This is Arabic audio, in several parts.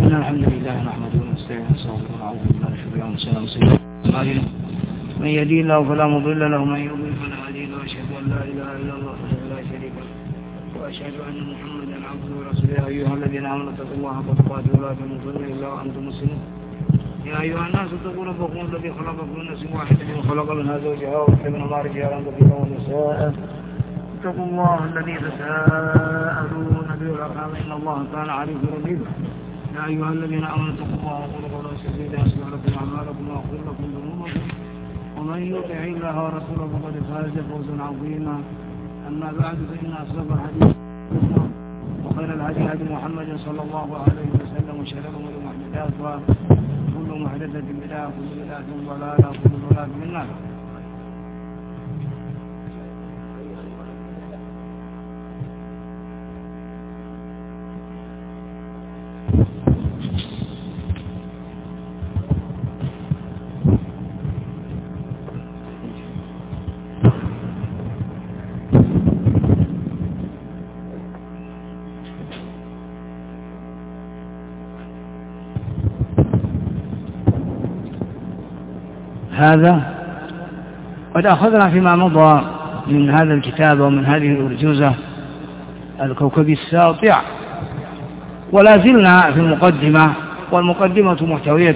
إن الحمد لله نحمده ونستعينه ونستغفره ونعوذ بالله من شرور أنفسنا ومن سيئات أعمالنا من يهده الله فلا مضل له ومن يضلل فلا هادي له وأشهد أن لا إله إلا الله وحده لا شريك له وأشهد أن محمدا عبده ورسوله يا أيها الذين آمنوا اتقوا الله حق تقاته ولا تموتن إلا وأنتم مسلمون يا أيها الناس اتقوا ربكم الذي خلقكم من نفس واحدة وخلق منها زوجها وخلق منهما رجالا كثيرا ونساء اتقوا الله الذي تساءلون به والأرحام إن الله كان عليكم رقيبا يا أيها الذين آمنوا اتقوا الله وقولوا قولا سديدا يصلح لكم أعمالكم ويغفر لكم ذنوبكم ومن يطع الله ورسوله فقد فاز فوزا عظيما أما بعد فإن أصدق الحديث وخير الهدي هدي محمد صلى الله عليه وسلم وشر الأمور محدثاتها كل محدثة بدعة وكل بدعة ضلالة وكل ضلالة في النار. هذا قد أخذنا فيما مضى من هذا الكتاب ومن هذه الأرجوزة الكوكبي الساطع ولا زلنا في المقدمة والمقدمة محتوية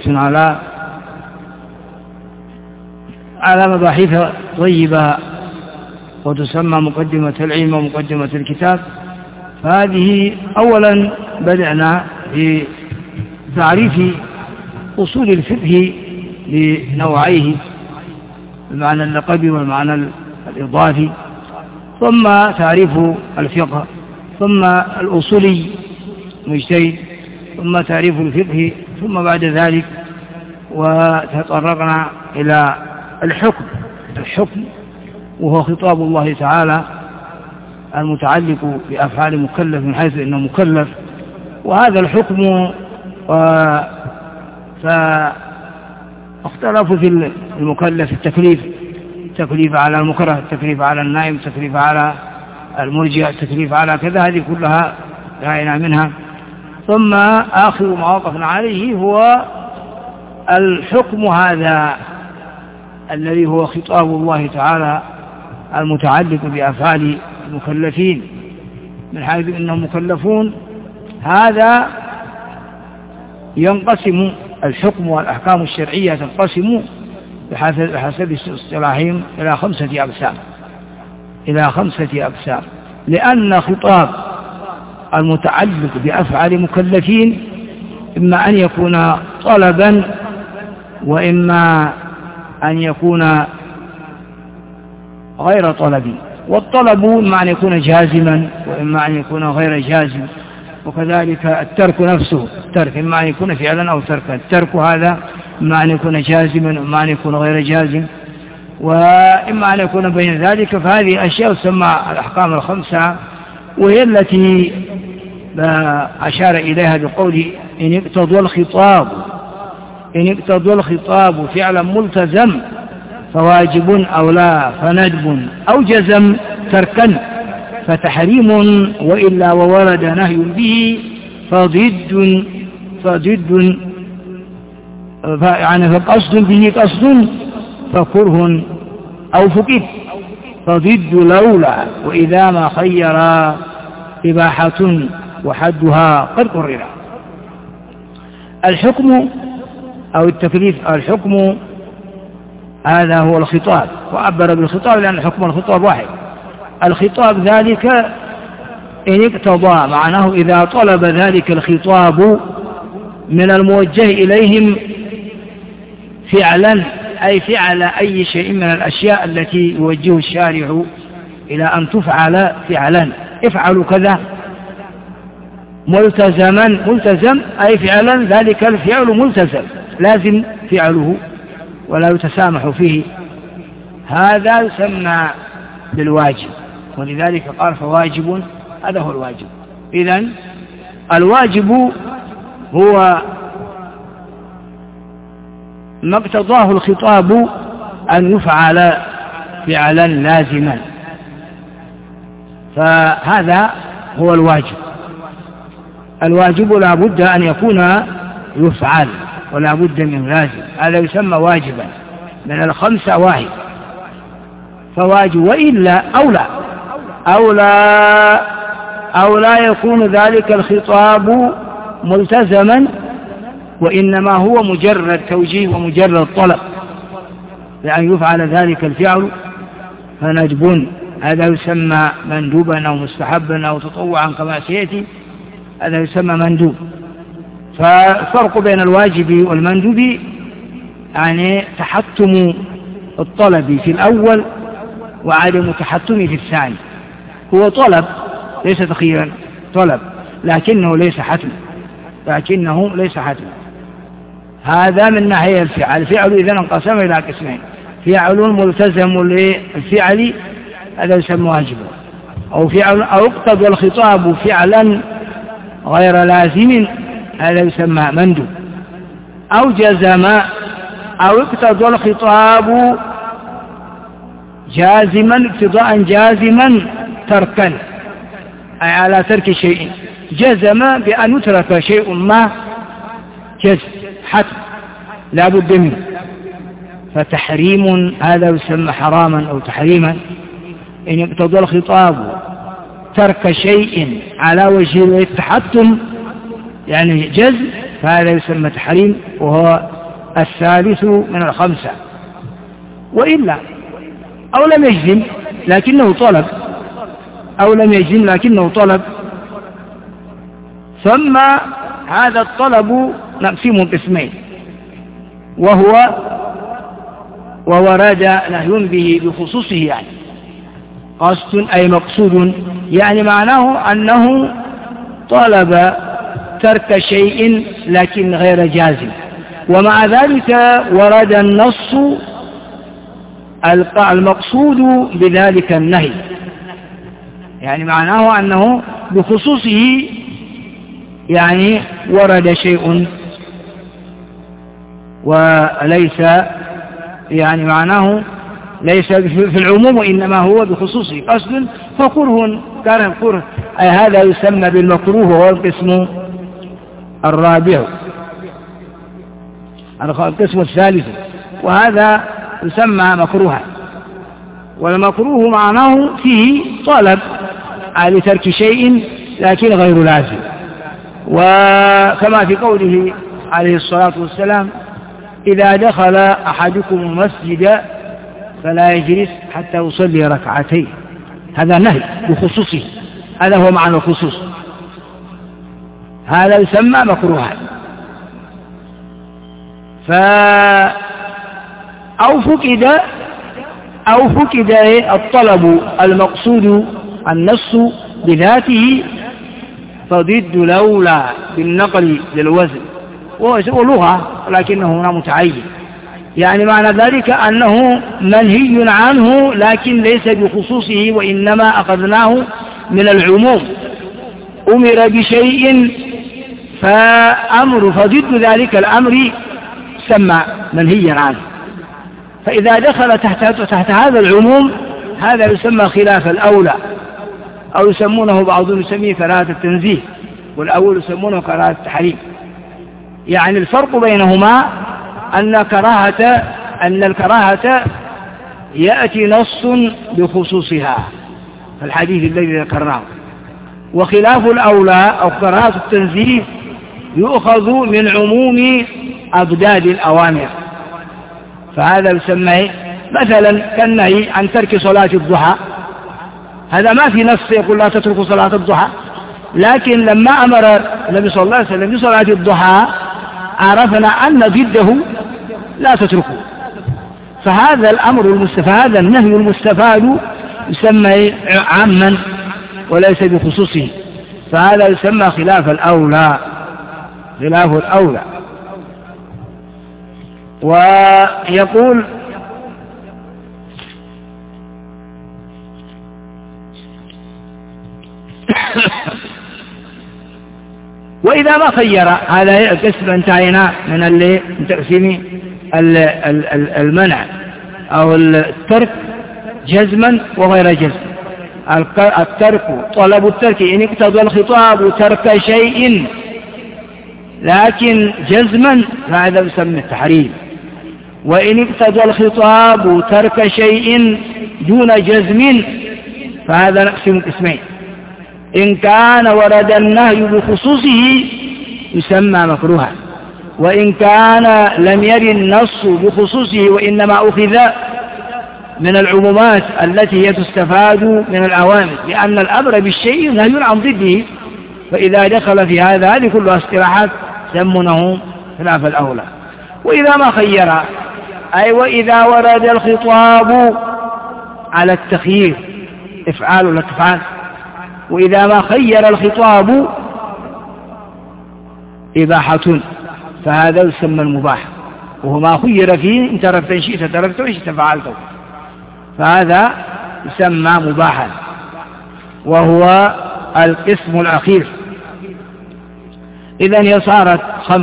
على مباحث طيبة وتسمى مقدمة العلم ومقدمة الكتاب. فهذه أولا بدأنا في تعريف أصول الفقه لنوعيه المعنى اللقبي والمعنى الإضافي ثم تعريف الفقه ثم الأصولي مجتهد ثم تعريف الفقه ثم بعد ذلك وتطرقنا إلى الحكم وهو خطاب الله تعالى المتعلق بأفعال مكلف من حيث إنه مكلف وهذا الحكم اختلفوا في المكلف التكليف على المكره التكليف على النائم التكليف على المرجع التكليف على كذا هذه كلها رأينا منها. ثم آخر ما وقفنا عليه هو الحكم هذا الذي هو خطاب الله تعالى المتعلق بأفعال المكلفين من حيث إنهم مكلفون. هذا ينقسم الحكم والأحكام الشرعية تنقسم بحسب اصطلاحهم إلى خمسة أقسام لأن خطاب المتعلق بأفعال مكلفين إما أن يكون طلبا وإما أن يكون غير طلبي والطلب إما أن يكون جازما وإما أن يكون غير جازم وكذلك الترك نفسه الترك إما أن يكون فعلا أو تركا الترك هذا إما أن يكون جازما وإما أن يكون غير جازم وإما أن يكون بين ذلك. فهذه أشياء تسمى الأحكام الخمسة وهي التي أشار إليها بقوله إن اقتضى الخطاب فعلا ملتزم فواجب أو لا فندب أو جزم تركا فتحريم وإلا وورد نهي به فضد يعني فقصد به قصد فكره أو فقد فضد لولا وإذا ما خير إباحة وحدها قد قرر. الحكم أو التكليف الحكم هذا هو الخطاب وعبر بالخطاب لأن الحكم والخطاب واحد. الخطاب ذلك إن اقتضى معناه إذا طلب ذلك الخطاب من الموجه إليهم فعلا أي فعل أي شيء من الأشياء التي يوجه الشارع إلى أن تفعل فعلا افعلوا كذا ملتزم أي فعلا ذلك الفعل ملتزم لازم فعله ولا يتسامح فيه هذا يسمى بالواجب ولذلك قال فواجب هذا هو الواجب. إذن الواجب هو ما اقتضاه الخطاب أن يفعل فعلا لازما فهذا هو الواجب. الواجب لا بد أن يكون يفعل ولا بد من لازم، هذا يسمى واجبا، من الخمسة واحد فواجب، وإلا أو لا يكون ذلك الخطاب ملتزما، وإنما هو مجرد توجيه ومجرد طلب لأن يفعل ذلك الفعل فندب، هذا يسمى مندوبا أو مستحبا أو تطوعا كما سيأتي، هذا يسمى مندوب. فالفرق بين الواجب والمندوب يعني تحتم الطلب في الأول وعدم تحتمه في الثاني. هو طلب ليس تخييرا، طلب لكنه ليس حتما، هذا من ناحية الفعل. الفعل إذا انقسم إلى قسمين: فعل ملتزم للفعل هذا يسمى واجبا، أو اقتضى الخطاب فعلا غير لازم هذا يسمى مندوب، أو جزم أو اقتضى الخطاب جازما اقتضاء جازما تركا، أي على ترك شيء، جزم بأن يترك شيء ما جزم حتم لا بد منه، فتحريم هذا يسمى حراما أو تحريما. إن اقتضى الخطاب ترك شيء على وجه التحتم يعني جزم فهذا يسمى تحريم، وهو الثالث من الخمسة. وإلا أو لم يجزم لكنه طلب، ثم هذا الطلب نقسمه قسمين، وورد نهي به بخصوصه، يعني قصد أي مقصود، يعني معناه أنه طلب ترك شيء لكن غير جازم، ومع ذلك ورد النص المقصود بذلك النهي، يعني معناه أنه بخصوصه يعني ورد شيء وليس، يعني معناه ليس في العموم وإنما هو بخصوصه قصد فكره كان الكره، أي هذا يسمى بالمكروه، وهو القسم الرابع، القسم الثالث، وهذا يسمى مكروها. والمكروه معناه فيه طلب على ترك شيء لكن غير لازم، وكما في قوله عليه الصلاة والسلام: إذا دخل أحدكم المسجد فلا يجلس حتى يصلي ركعتين، هذا نهي بخصوصه، هذا هو معنى الخصوص، هذا يسمى مكروها. أو فقد الطلب المقصود النص بذاته فضد لولا بالنقل للوزن، ولغة لكنه هنا متعين، يعني معنى ذلك أنه منهي عنه لكن ليس بخصوصه وإنما أخذناه من العموم، أمر بشيء فضد ذلك الأمر سمى منهيا عنه، فإذا دخل تحت هذا العموم هذا يسمى خلاف الأولى، أو يسمونه بعضهم يسميه كراهة التنزيه، والأول يسمونه كراهة التحريم. يعني الفرق بينهما أن الكراهة يأتي نص بخصوصها في الحديث الذي ذكرناه، وخلاف الأولى أو كراهة التنزيه يؤخذ من عموم أضداد الأوامر، فهذا يسمى مثلا كالنهي عن ترك صلاة الضحى، هذا ما في نص يقول لا تتركوا صلاة الضحى، لكن لما أمر النبي صلى الله عليه وسلم بصلاة الضحى عرفنا أن ضده لا تتركوا، فهذا الأمر هذا النهي المستفاد يسمى عاما وليس بخصوصه، فهذا يسمى خلاف الأولى. ويقول وإذا ما خير، هذا القسم انتهينا من تقسيم المنع أو الترك جزما وغير جزم. الترك طلب الترك إن اقتضى الخطاب ترك شيء لكن جزما فهذا يسمى التحريم. وإن اقتضى الخطاب ترك شيء دون جزم فهذا نقسم قسمين. إن كان ورد النهي بخصوصه يسمى مكروها، وإن كان لم يرد النص بخصوصه وإنما أخذ من العمومات التي هي تستفاد من الأوامر، لأن الأمر بالشيء نهي عن ضده، فإذا دخل في هذه كلها اصطلاحات يسمونه خلاف الأولى. وإذا ما خير، أي وإذا ورد الخطاب على التخيير إفعال ولا تفعال، وإذا ما خير الخطاب إباحة فهذا يسمى المباح، وهو ما خير فيه إن تركت إن شئت تركته وإن شئت فعلته، فهذا يسمى مباحا، وهو القسم الأخير. إذن هي صارت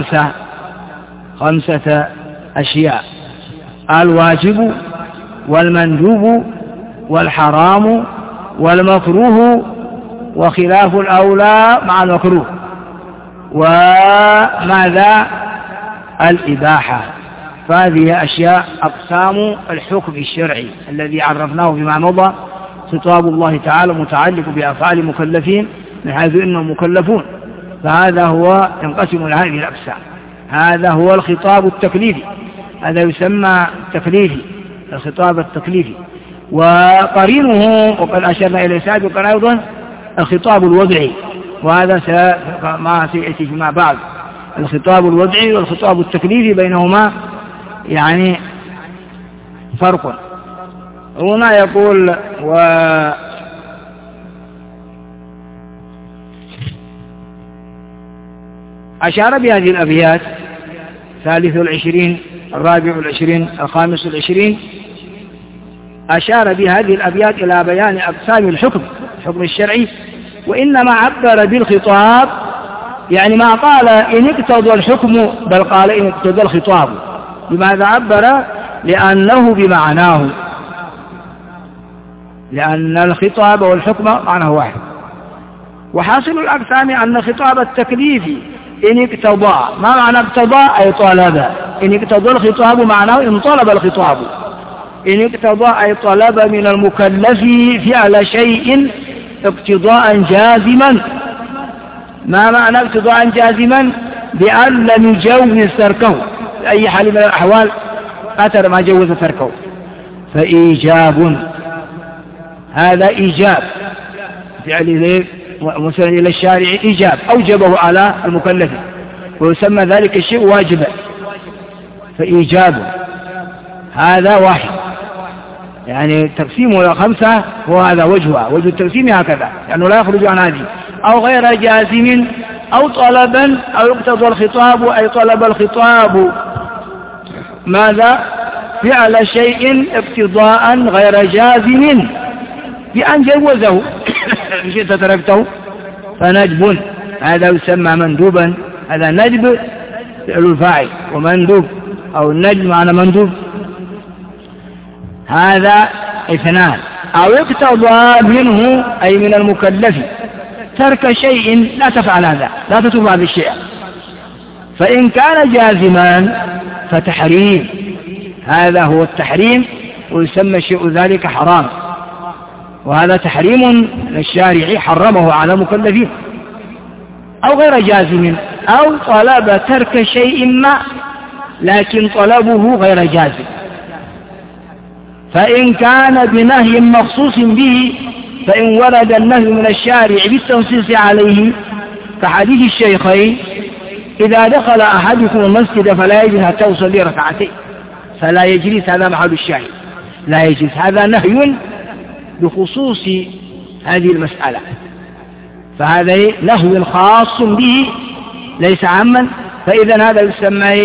خمسة أشياء: الواجب والمندوب والحرام والمكروه وخلاف الأولى مع المكروه، وماذا؟ الإباحة. فهذه أشياء أقسام الحكم الشرعي الذي عرفناه فيما مضى. خطاب الله تعالى متعلق بأفعال المكلفين من حيث إنهم مكلفون، فهذا هو ينقسم إلى هذه الأقسام. هذا هو الخطاب التكليفي، هذا يسمى تكليفي، الخطاب التكليفي. وقرينه وقد أشرنا إليه سابقا أيضا الخطاب الوضعي، وهذا ما سيأتي فيما بعد. الخطاب الوضعي والخطاب التكليفي بينهما يعني فرق. هنا يقول أشار بهذه الأبيات 23 24 25 أشار بهذه الأبيات إلى بيان أقسام الحكم الشرعي، وإنما عبر بالخطاب، يعني ما قال إن اقتضى الحكم بل قال إن اقتضى الخطاب. لماذا عبر؟ لأنه بمعناه، لأن الخطاب والحكم معناه واحد. وحاصل الأقسام أن الخطاب التكليفي إن اقتضى، ما معنى اقتضى؟ أي طلب. إن اقتضى الخطاب معناه إن طلب الخطاب. إن اقتضى أي طلب من المكلف فعل شيء اقتضاء جازما. ما معنى اقتضاء جازما؟ بأن لم يجوز تركه بأي حال من الأحوال، أتر ما جوز تركه، فإيجاب، هذا إيجاب فعل مسند إلى الشارع، إيجاب أوجبه على المكلف، ويسمى ذلك الشيء واجبا، فإيجاب هذا واحد. يعني تقسيمه إلى 5 وهذا وجهها، وجه التقسيم هكذا، لأنه لا يخرج عن هذه. أو غير جازم أو طلبا أو يقتضى الخطاب أي طلب الخطاب ماذا؟ فعل شيء اقتضاء غير جازم بأن جوزه إن شئت تركته فندب، هذا يسمى مندوبا. هذا ندب فعل الفاعل، ومندوب أو الندب معنى مندوب، هذا 2. أو اقتضى منه أي من المكلف ترك شيء، لا تفعل هذا، لا تتوب هذا الشيء. فإن كان جازما فتحريم، هذا هو التحريم، ويسمى شيء ذلك حرام، وهذا تحريم للشارع حرمه على المكلفين. أو غير جازم أو طلب ترك شيء ما لكن طلبه غير جازم. فإن كان بنهي مخصوص به، فإن ورد النهي من الشارع بالتنصيص عليه كحديث الشيخين: إذا دخل أحدكم المسجد فلا يجلس حتى يصلي ركعتين، فلا يجلس، هذا محل الشاهد، لا يجلس، هذا نهي بخصوص هذه المسألة، فهذا نهي خاص به ليس عاما. فإذا هذا يسمى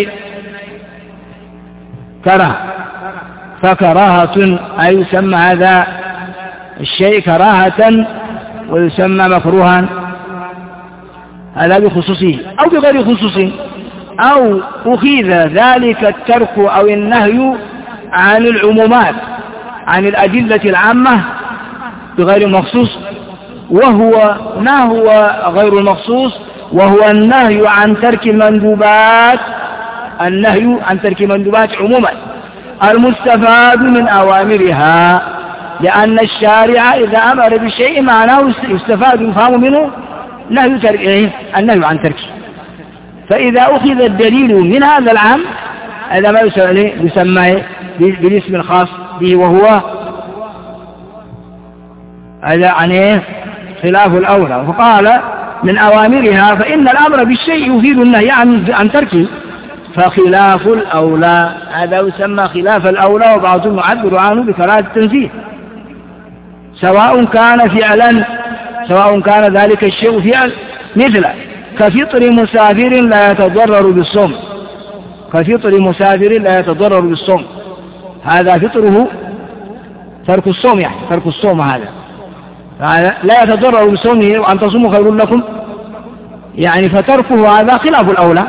كراهة، فكراهة أي يسمى هذا الشيء كراهة ويسمى مكروها، هذا بخصوصه أو بغير خصوص، أو أخذ ذلك الترك أو النهي عن العمومات، عن الأدلة العامة بغير مخصوص، وهو ما هو غير المخصوص؟ وهو النهي عن ترك المندوبات، النهي عن ترك المندوبات عموما المستفاد من أوامرها، لأن الشارع إذا أمر بشيء معناه يستفاد يفهم منه النهي عن تركه. فإذا أخذ الدليل من هذا العام هذا ما يسمى بالاسم الخاص به، وهو هذا عن خلاف الأولى. فقال من أوامرها فإن الأمر بالشيء يفيد النهي عن تركه، فخلاف الأولى هذا يسمى خلاف الأولى، وبعضهم يعبر عنه بكراهة التنزيه، سواء كان ذلك الشيء فعل مثل كفطر مسافر لا يتضرر بالصوم، كفطر مسافر لا يتضرر بالصوم، هذا فطره ترك الصوم، يعني ترك الصوم هذا لا يتضرر بصومه، وأن تصوموا خير لكم، يعني فتركه هذا خلاف الأولى.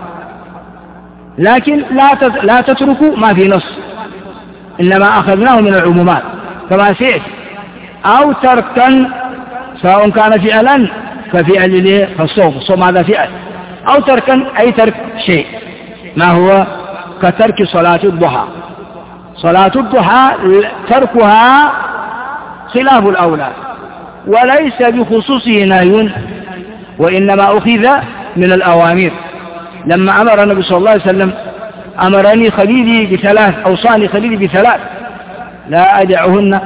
لكن لا تتركوا ما في نص، إنما أخذناه من العمومات كما سيأتي، أو تركا سواء كان فعلا كفعل الصوم هذا فعل، أو تركا أي ترك شيء، ما هو كترك صلاة الضحى، صلاة الضحى تركها خلاف الأولى وليس بخصوصه نهي، وإنما أخذ من الأوامر. لما أمر النبي صلى الله عليه وسلم أمرني خليلي بثلاث، أوصاني خليلي بثلاث لا أدعهن،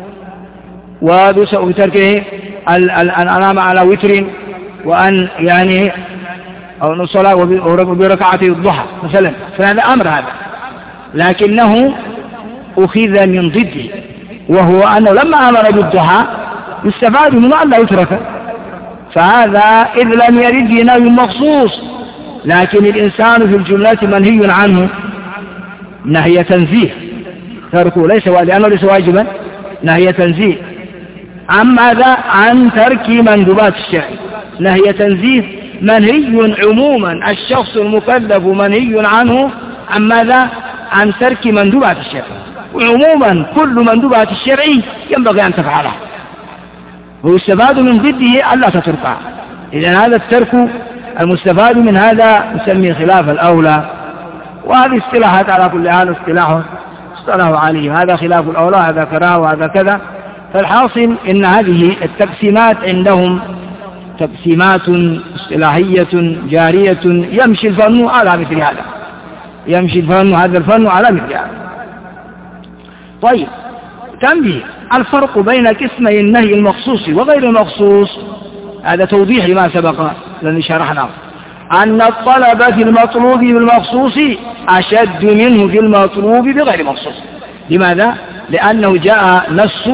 وبتركه أن أنام على وتر، وأن يعني أو الصلاة بركعتي الضحى مثلا، فهذا أمر هذا، لكنه أخذ من ضده، وهو أنه لما أمر بالضحى يستفاد منه أن لا يترك، فهذا إذ لم يرد نهي مخصوص، لكن الإنسان في الجملة منهي عنه نهي تنزيه، تركه لأنه ليس واجبا، نهي تنزيه. عن ماذا؟ عن ترك مندوبات الشرع، نهي تنزيه منهي عموما، الشخص المكلف منهي عنه عن ماذا؟ عن ترك مندوبات الشرع، وعموما كل مندوبات الشرع ينبغي أن تفعلها، ويستفاد من ضده ألا تتركها. إذن هذا الترك المستفاد من هذا نسميه خلاف الأولى، وهذه اصطلاحات على كل حال اصطلحوا عليه، هذا خلاف الأولى، هذا كراهه، وهذا كذا. فالحاصل إن هذه التقسيمات عندهم تقسيمات اصطلاحية جارية، يمشي الفن على مثل هذا، يمشي هذا الفن على مثل هذا. طيب، تنبيه الفرق بين قسمي النهي المخصوص وغير المخصوص، هذا توضيح لما سبق الذي شرحناه، أن الطلب في المطلوب بالمخصوص أشد منه في المطلوب بغير مخصوص. لماذا؟ لأنه جاء نص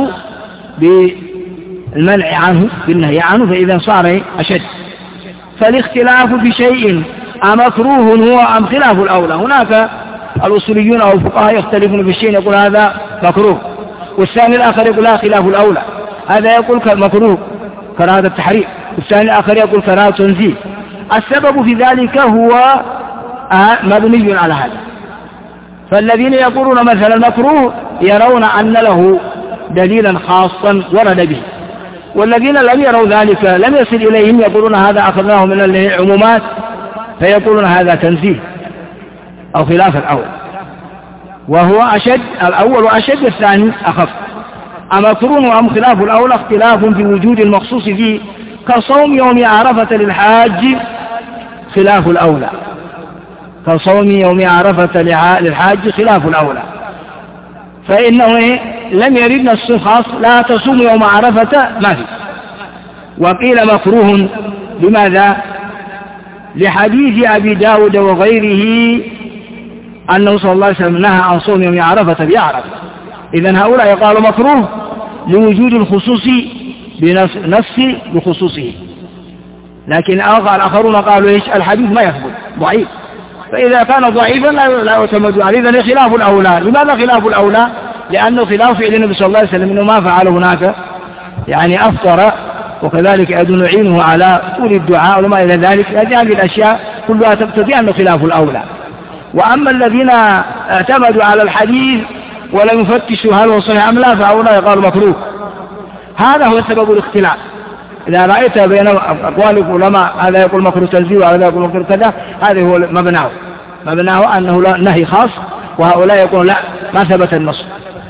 بالمنع عنه بالنهي عنه، فإذا صار أشد. فالاختلاف في شيء أمكروه هو أم خلاف الأولى، هناك الأصوليون أو الفقهاء يختلفون في الشيء، يقول هذا مكروه، والثاني الآخر يقول لا خلاف الأولى، هذا يقول مكروه كراهة التحريم، والثاني الآخر يقول كراهة تنزيه. السبب في ذلك هو مبني على هذا. فالذين يقولون مثلا مكروه يرون أن له دليلا خاصا ورد به، والذين لم يروا ذلك لم يصل إليهم يقولون هذا أخذناه من العمومات، فيقولون هذا تنزيه أو خلاف الأول، وهو أشد، الأول أشد، الثاني أخف. أمكروه أم خلاف الأول، اختلاف في وجود المخصوص فيه، كصوم يوم عرفة للحاج خلاف الأولى، كصوم يوم عرفة للحاج خلاف الأولى، فإنه لم يرد نص خاص لا تصوم يوم عرفة ما في. وقيل مكروه، لماذا؟ لحديث أبي داود وغيره أنه صلى الله عليه وسلم نهى عن صوم يوم عرفة بعرفة. إذن هؤلاء يقالوا مكروه لوجود الخصوص بنفس بخصوصه، لكن الآخرون قالوا إيش؟ الحديث ما يثبت، ضعيف، فإذا كان ضعيفا لا يعتمد عليه. إذن خلاف الأولى. لماذا خلاف الأولى؟ لأنه خلاف فعل النبي صلى الله عليه وسلم، إنه ما فعل هناك، يعني أفطر، وكذلك أيضا نعينه على طول الدعاء وما إلى ذلك. هذه الأشياء كلها تقتضي أنه خلاف الأولى. وأما الذين اعتمدوا على الحديث ولم يفتشوا هل هو صحيح أم لا، فهؤلاء قالوا مكروه. هذا هو سبب الاختلاف. إذا رأيت بين أقوال العلماء هذا يقول مكروه تنزيه وهذا يقول مكروه كذا، هذا هو مبناه أنه لا نهي خاص، وهؤلاء يقولون لا ما ثبت النص.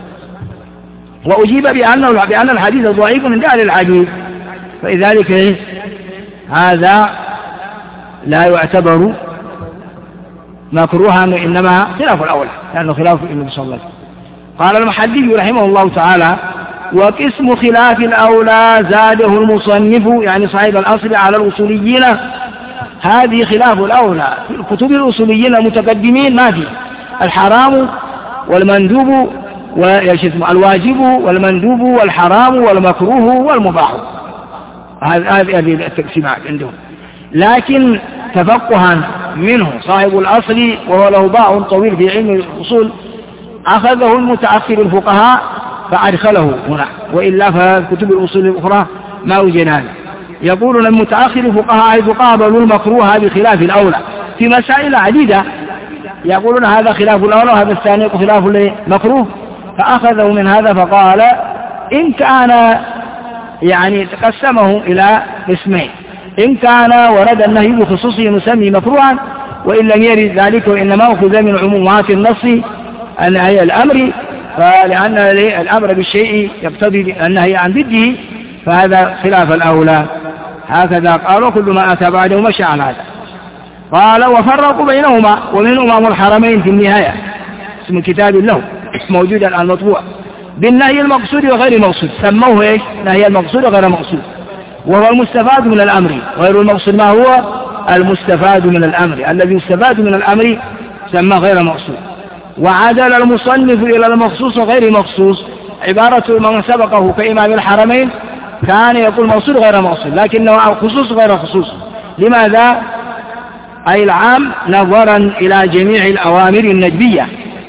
وأجيب بأن الحديث ضعيف من أهل الحديث، فلذلك هذا لا يعتبر مكروها، إنما خلاف الأولى، لأنه خلاف النبي صلى الله عليه وسلم. قال المحدث رحمه الله تعالى: وقسم خلاف الأولى زاده المصنف يعني صاحب الأصل على الأصوليين. هذه خلاف الأولى في الكتب الأصوليين المتقدمين ما في الحرام والمندوب والواجب والمندوب والحرام والمكروه والمباح، هذه التقسيمات عندهم. لكن تفقها منه صاحب الأصل وهو له باع طويل في علم الأصول أخذه المتأخر الفقهاء فأدخله هنا، وإلا فكتب الأصول الأخرى ما وجد هذا. يقولون المتأخر الفقهاء قابلوا المكروه بخلاف الأولى في مسائل عديدة، يقولون هذا خلاف الأولى وهذا الثاني خلاف المكروه، فأخذوا من هذا فقال إن كان يعني تقسمه إلى قسمين: إن كان ورد النهي بخصوصه نسمي مكروها، وإن لم يرد ذلك وإنما أخذ من عمومات النص النهي الأمر، فلأن الأمر بالشيء يقتضي النهي عن ضده، فهذا خلاف الأولى. هكذا قالوا كل ما أتى بعده مشى على هذا. قال: وفرقوا بينهما، ومن أمام الحرمين في النهاية اسم كتاب له موجود الآن مطبوع بالنهي المقصود وغير المقصود، سموه إيش؟ نهي المقصود وغير المقصود، وهو المستفاد من الأمر، غير المقصود ما هو المستفاد من الأمر، الذي يستفاد من الأمر سمى غير مقصود. وعدل المصنف إلى المخصوص وغير مخصوص، عبارة من سبقه كإمام الحرمين كان يقول مقصود غير مقصود، لكنه خصوص غير خصوص. لماذا؟ أي العام نظرا إلى جميع الأوامر الندبية،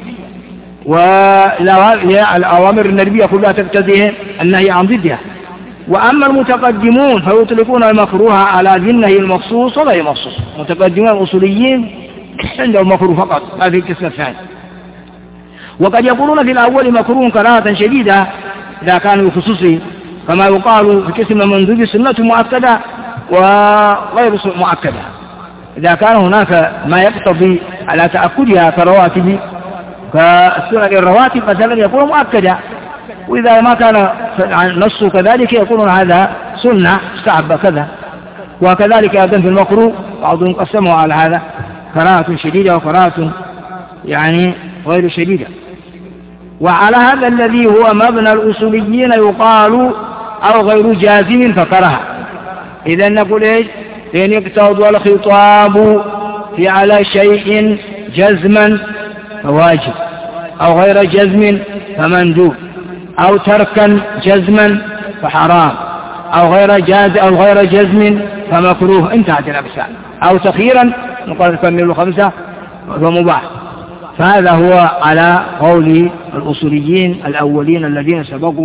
والأوامر الندبية كلها تقتضي النهي عن ضدها. وأما المتقدمون فيطلقون المكروه على ذي النهي المخصوص وغير مخصوص. متقدمون الأصوليين عندهم مكروه فقط، ما في القسم الثاني. وقد يقولون في الأول مكروه كراهة شديدة إذا كانوا بخصوصه، كما يقال في قسم المندوب سنة مؤكدة وغير مؤكدة، إذا كان هناك ما يقتضي على تأكدها كرواتب كالسنن الرواتب مثلا يكون مؤكدة، وإذا ما كان نصه كذلك يقولون هذا سنة استحب كذا. وكذلك أيضا في المكروه بعضهم قسموا على هذا كراهة شديدة وكراهة يعني غير شديدة. وعلى هذا الذي هو مبنى الأصوليين يقال أو غير جازم فكره. إذا نقول إيش؟ إن يقتضى الخطاب في على شيء جزما فواجب، أو غير جزم فمندوب، أو تركا جزما فحرام، أو غير جزم فمكروه، انتهت الأقسام، أو تخييرا نقول نكمل 5 فمباح. فهذا هو على قول الأصوليين الأولين الذين سبقوا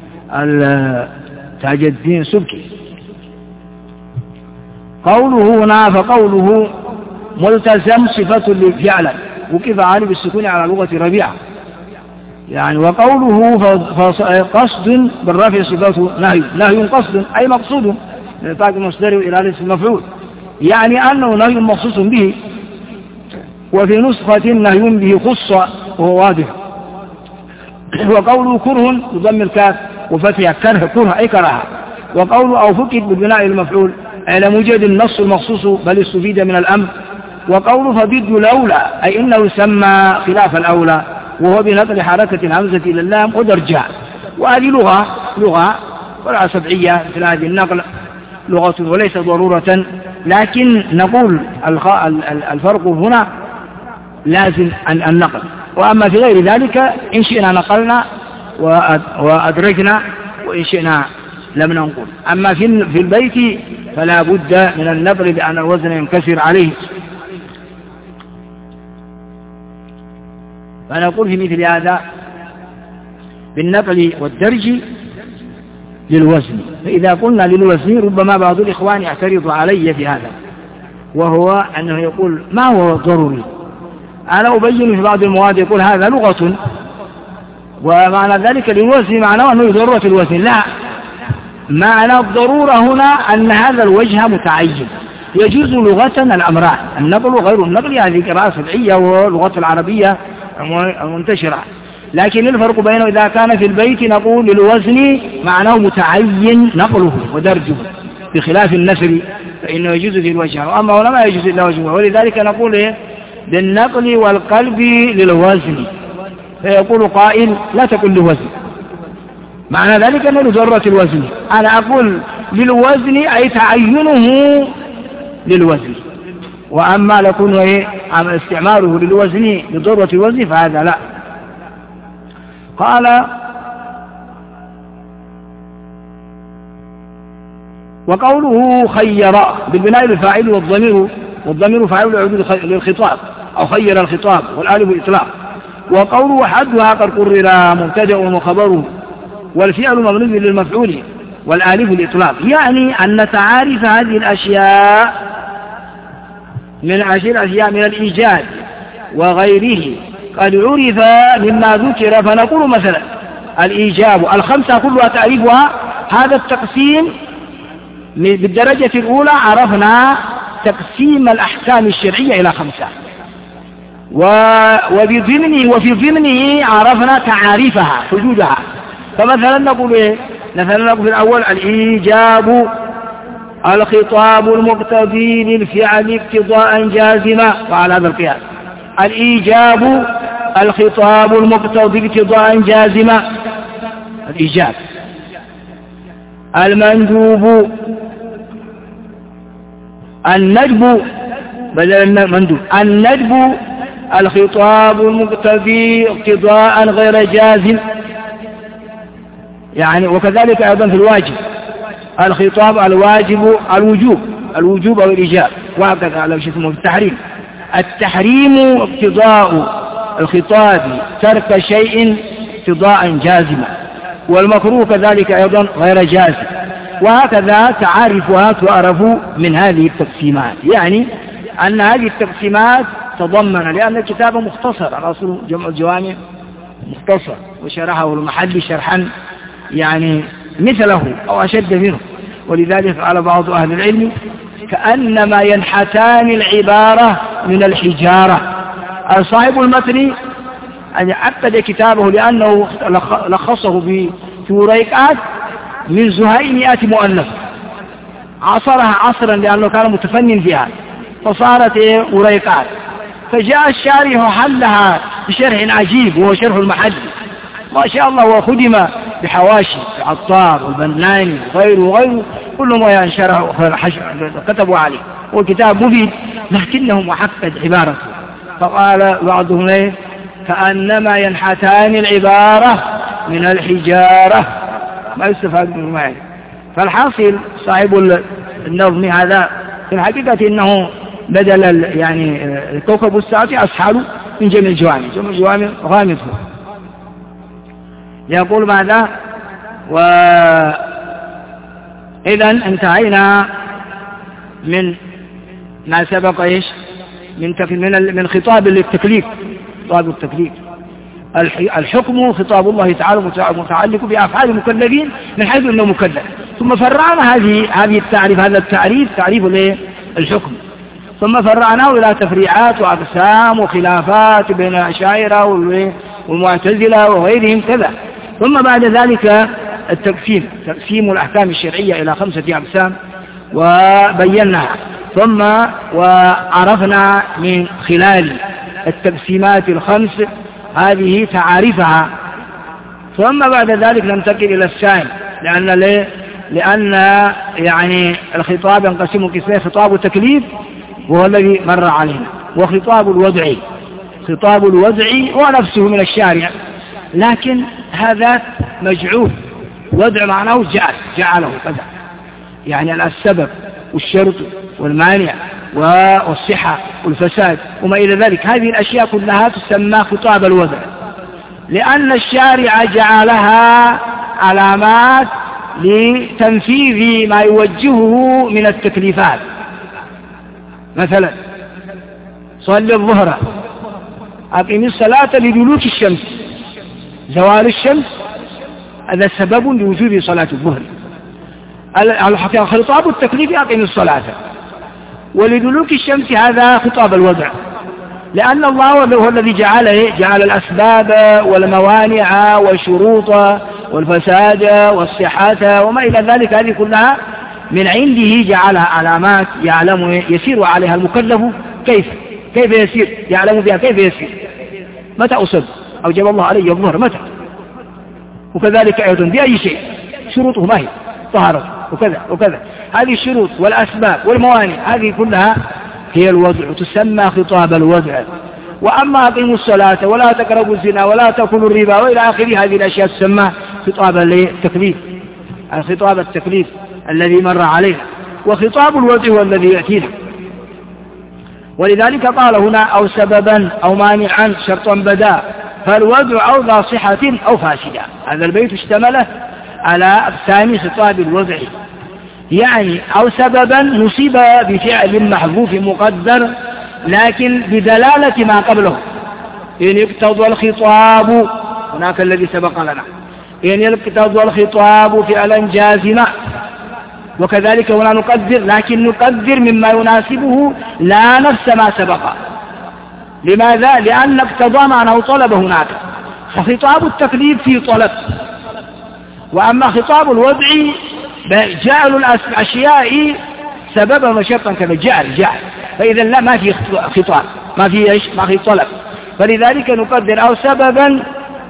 تاج الدين السبكي. قوله هنا فقوله ملتزم صفة فعلا وكيف عالي بالسكون على لغة ربيعة يعني. وقوله قصد بالرفع صفته نهي قصد أي مقصود من طاق المصدر إلى الاسم المفعول، يعني أنه نهي مخصوص به. وفي نسخة نهي به خص وهو واضح. وقوله كره بضم الكاف وفتح كره أي كراهة. وقوله أو فكت ببناء المفعول أي لم يوجد النص المخصوص بل استفيد من الأمر. وقوله فضد الأولى أي إنه يسمى خلاف الأولى وهو بنقل حركة الهمزة إلى اللام ودرجة. وهذه لغة ولا سبعية مثل هذه النقل لغة وليس ضرورة، لكن نقول الفرق هنا لازم النقل. وأما في غير ذلك إن شئنا نقلنا وأدرجنا وإن شئنا لم ننقل. أما في البيت فلا بد من النقل لأن الوزن ينكسر عليه. فنقول في مثل هذا بالنقل والدرج للوزن. فإذا قلنا للوزن ربما بعض الإخوان يعترض علي في هذا، وهو أنه يقول ما هو ضروري. أنا أبين في بعض المواد يقول هذا لغة ومعنى ذلك للوزن معناه أنه ضرورة الوزن. لا، معنى الضرورة هنا أن هذا الوجه متعين. يجوز لغة الأمران، النقل وغير النقل، هذه قراءة سبعية ولغة العربية منتشرة، لكن الفرق بينه إذا كان في البيت نقول للوزن معناه متعين نقله ودرجه، بخلاف النثر فإنه يجوز في الوجه، وأما هنا ما يجوز إلا وجهه، ولذلك نقول بالنقل والقلب للوزن. فيقول قائل لا تقل لوزن، معنى ذلك أنه لضرورة الوزن. أنا أقول للوزن أي تعينه للوزن، وأما لكون استعماله للوزن لضرورة الوزن فهذا لا. قال وقوله خير بالبناء للفاعل والضمير فاعل يعود للخطاب أو خير الخطاب والآلف إطلاق. وقوله حدها قد قرر مبتدأ وخبره والفعل مبني للمفعول والآلف الإطلاق، يعني أن تعارف هذه الأشياء من الأشياء من الإيجاد وغيره قد عرف مما ذكر. فنقول مثلا الإيجاب الخمسة كلها تعريفها هذا التقسيم بالدرجة الأولى، عرفنا تقسيم الأحكام الشرعية إلى 5، وفي ضمنه عرفنا تعاريفها حدودها. فمثلا نقول في الأول الإيجاب الخطاب المقتضي للفعل اقتضاء جازما، وعلى هذا القياس الإيجاب الخطاب المقتضي اقتضاء جازما الإيجاب. المندوب الندب بدل المندوب الندب الخطاب المقتضي اقتضاء غير جازم، يعني وكذلك أيضا في الواجب الخطاب الواجب الوجوب أو الإيجاب، وهكذا على شيء اسمه التحريم اقتضاء الخطاب ترك شيء اقتضاء جازما، والمكروه كذلك أيضا غير جازم، وهكذا تعارفها تعرف من هذه التقسيمات. يعني أن هذه التقسيمات تضمن، لأن الكتاب مختصر، الأصل جمع الجوامع مختصر، وشرحه المحلي شرحا يعني مثله أو أشد منه، ولذلك قال بعض أهل العلم كأنما ينحتان العبارة من الحجارة. صاحب المتن أن عقد كتابه لأنه لخصه في وريقات من زهاء 100 مؤلف، عصرها عصرا لأنه كان متفنن فيها فصارت وريقات، فجاء الشارح حلها بشرح عجيب وهو شرح المحلي ما شاء الله، وخدم بحواشي العطار والبناني وغيره كلهم وينشره كتبوا عليه، وكتاب مفيد لكنه معقد عبارته. فقال بعضهم كأنما ينحتان العبارة من الحجارة، ما يستفاد منه معي. فالحاصل صاحب النظم هذا في الحقيقة إنه بدل يعني الكوكب الساعة أسحل من جميع الجوامع غامضه. يقول ماذا؟ وإذا انتهينا من ما سبق من خطاب للتكليف، خطاب التكليف. الحكم خطاب الله تعالى متعلق بأفعال المكلفين من حيث أنه مكلف، ثم فرعنا هذا التعريف تعريف الحكم، ثم فرعناه إلى تفريعات وأقسام وخلافات بين الأشاعرة والمعتزلة وغيرهم كذا. ثم بعد ذلك تقسيم الأحكام الشرعية إلى 5 أقسام وبيناها، ثم وعرفنا من خلال التقسيمات ال5 هذه تعارفها. ثم بعد ذلك ننتقل إلى الثاني، لأن يعني الخطاب ينقسم قسمين: خطاب التكليف وهو الذي مر علينا، وخطاب الوضعي. خطاب الوضعي هو نفسه من الشارع، لكن هذا مجعول، وضع معناه جعله كذا، يعني السبب والشرط والمانع والصحة والفساد وما إلى ذلك، هذه الأشياء كلها تسمى خطاب الوضع، لأن الشارع جعلها علامات لتنفيذ ما يوجهه من التكليفات. مثلا صلي الظهر، أقم الصلاة لدلوك الشمس، زوال الشمس هذا سبب لوجوب صلاة الظهر. خطاب التكليف أقم الصلاة، ولدلوك الشمس هذا خطاب الوضع، لأن الله هو الذي جعل الأسباب والموانع والشروط والفساد والصحة وما إلى ذلك، هذه كلها من عنده جعلها علامات يعلم يسير عليها المكلف كيف يسير، يعلم بها كيف يسير، متى أصب أوجب الله عليه الظهر متى، وكذلك أيضا بأي شيء شروطه ما هي طهارة وكذا هذه الشروط والأسباب والموانع هذه كلها هي الوضع، تسمى خطاب الوضع. وأما أقيموا الصلاة ولا تقربوا الزنا ولا تأكلوا الربا وإلى آخره، هذه الأشياء تسمى خطاب التكليف، الخطاب التكليف الذي مر علينا. وخطاب الوضع هو الذي يأتينا، ولذلك قال هنا أو سببا أو مانعا شرطا بدا، فالوضع أو ذا صحة أو فاسدة. هذا البيت اشتمل على أقسام خطاب الوضع، يعني أو سببا نصيب بفعل محذوف مقدر لكن بدلالة ما قبله، إن يقتضى الخطاب هناك الذي سبق لنا، إن يقتضى الخطاب فعلا جازما، وكذلك هنا نقدر، لكن نقدر مما يناسبه لا نفس ما سبق. لماذا؟ لأن اقتضى معناه طلب هناك، فخطاب التكليف في طلب. وأما خطاب الوضع جعل الأشياء سببا وشرطا كما جعل، فإذا لا ما في خطاب، ما في طلب، فلذلك نقدر أو سببا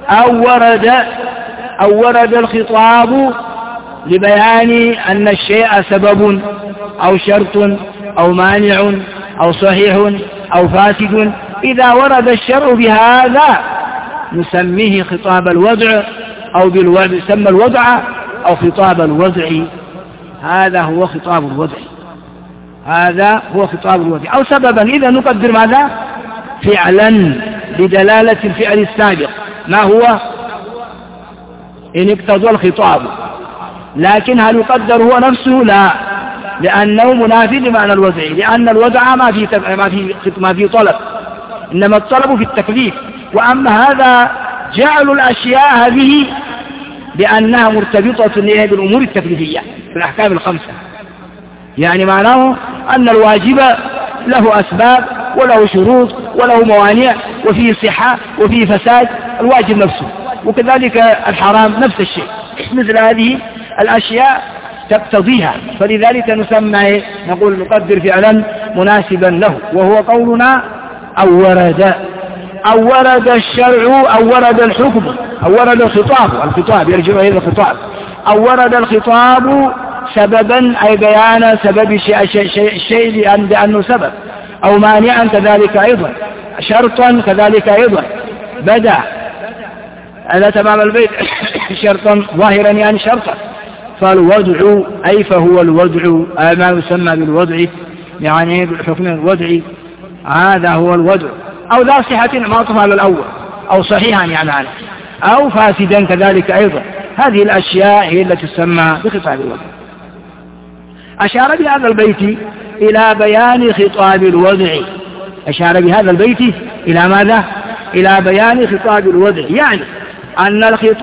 أو ورد الخطاب لبيان أن الشيء سبب أو شرط أو مانع أو صحيح أو فاسد. إذا ورد الشرع بهذا نسميه خطاب الوضع، أو بالوضع يسمى الوضع أو خطاب الوضع. هذا هو خطاب الوضع، هذا هو خطاب الوضع. أو سببا إذا نقدر ماذا؟ فعلا بدلالة الفعل السابق، ما هو؟ إن اقتضى الخطاب، لكن هل يقدر هو نفسه؟ لا، لأنه منافي لمعنى الوضع، لأن الوضع ما في طلب، إنما الطلب في التكليف. وأما هذا جعل الأشياء هذه بأنها مرتبطة بالأمور التكليفية في الأحكام الخمسة، يعني معناه أن الواجب له أسباب وله شروط وله موانع وفيه صحة وفيه فساد، الواجب نفسه، وكذلك الحرام نفس الشيء، مثل هذه الأشياء تقتضيها، فلذلك نسمى نقول نقدر فعلا مناسبا له، وهو قولنا أو ورد الشرع أو ورد الحكم أو ورد الخطاب يرجع إلى الخطاب، أو ورد الخطاب سببا أي بيان سبب الشيء بأنه سبب، أو مانعا كذلك أيضا، شرطا كذلك أيضا بدأ على تمام البيت شرطا ظاهرا يعني شرطا. فالوضع أي فهو الوضع ما يسمى بالوضع، يعني بالحكم الوضعي، هذا هو الوضع. أو ذا صحة معطوف على الأول، أو صحيحا يعني عنه، أو فاسدا كذلك أيضا. هذه الأشياء هي التي تسمى بخطاب الوضع. أشار بهذا البيت إلى بيان خطاب الوضع، أشار بهذا البيت إلى ماذا؟ إلى بيان خطاب الوضع، يعني أن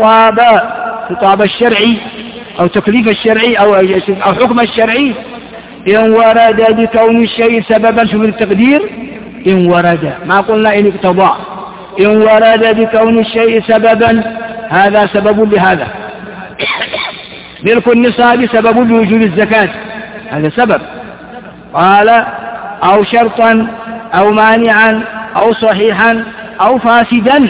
خطاب الشرعي أو تكليف الشرعي أو حكم الشرعي إن ورد بكون الشيء سببا في التقدير، إن ورد ما قلنا إن اقتضى، إن ورد بكون الشيء سببا هذا سبب لهذا، ملك النصاب سبب لوجوب الزكاة هذا سبب، قال أو شرطا أو مانعا أو صحيحا أو فاسدا،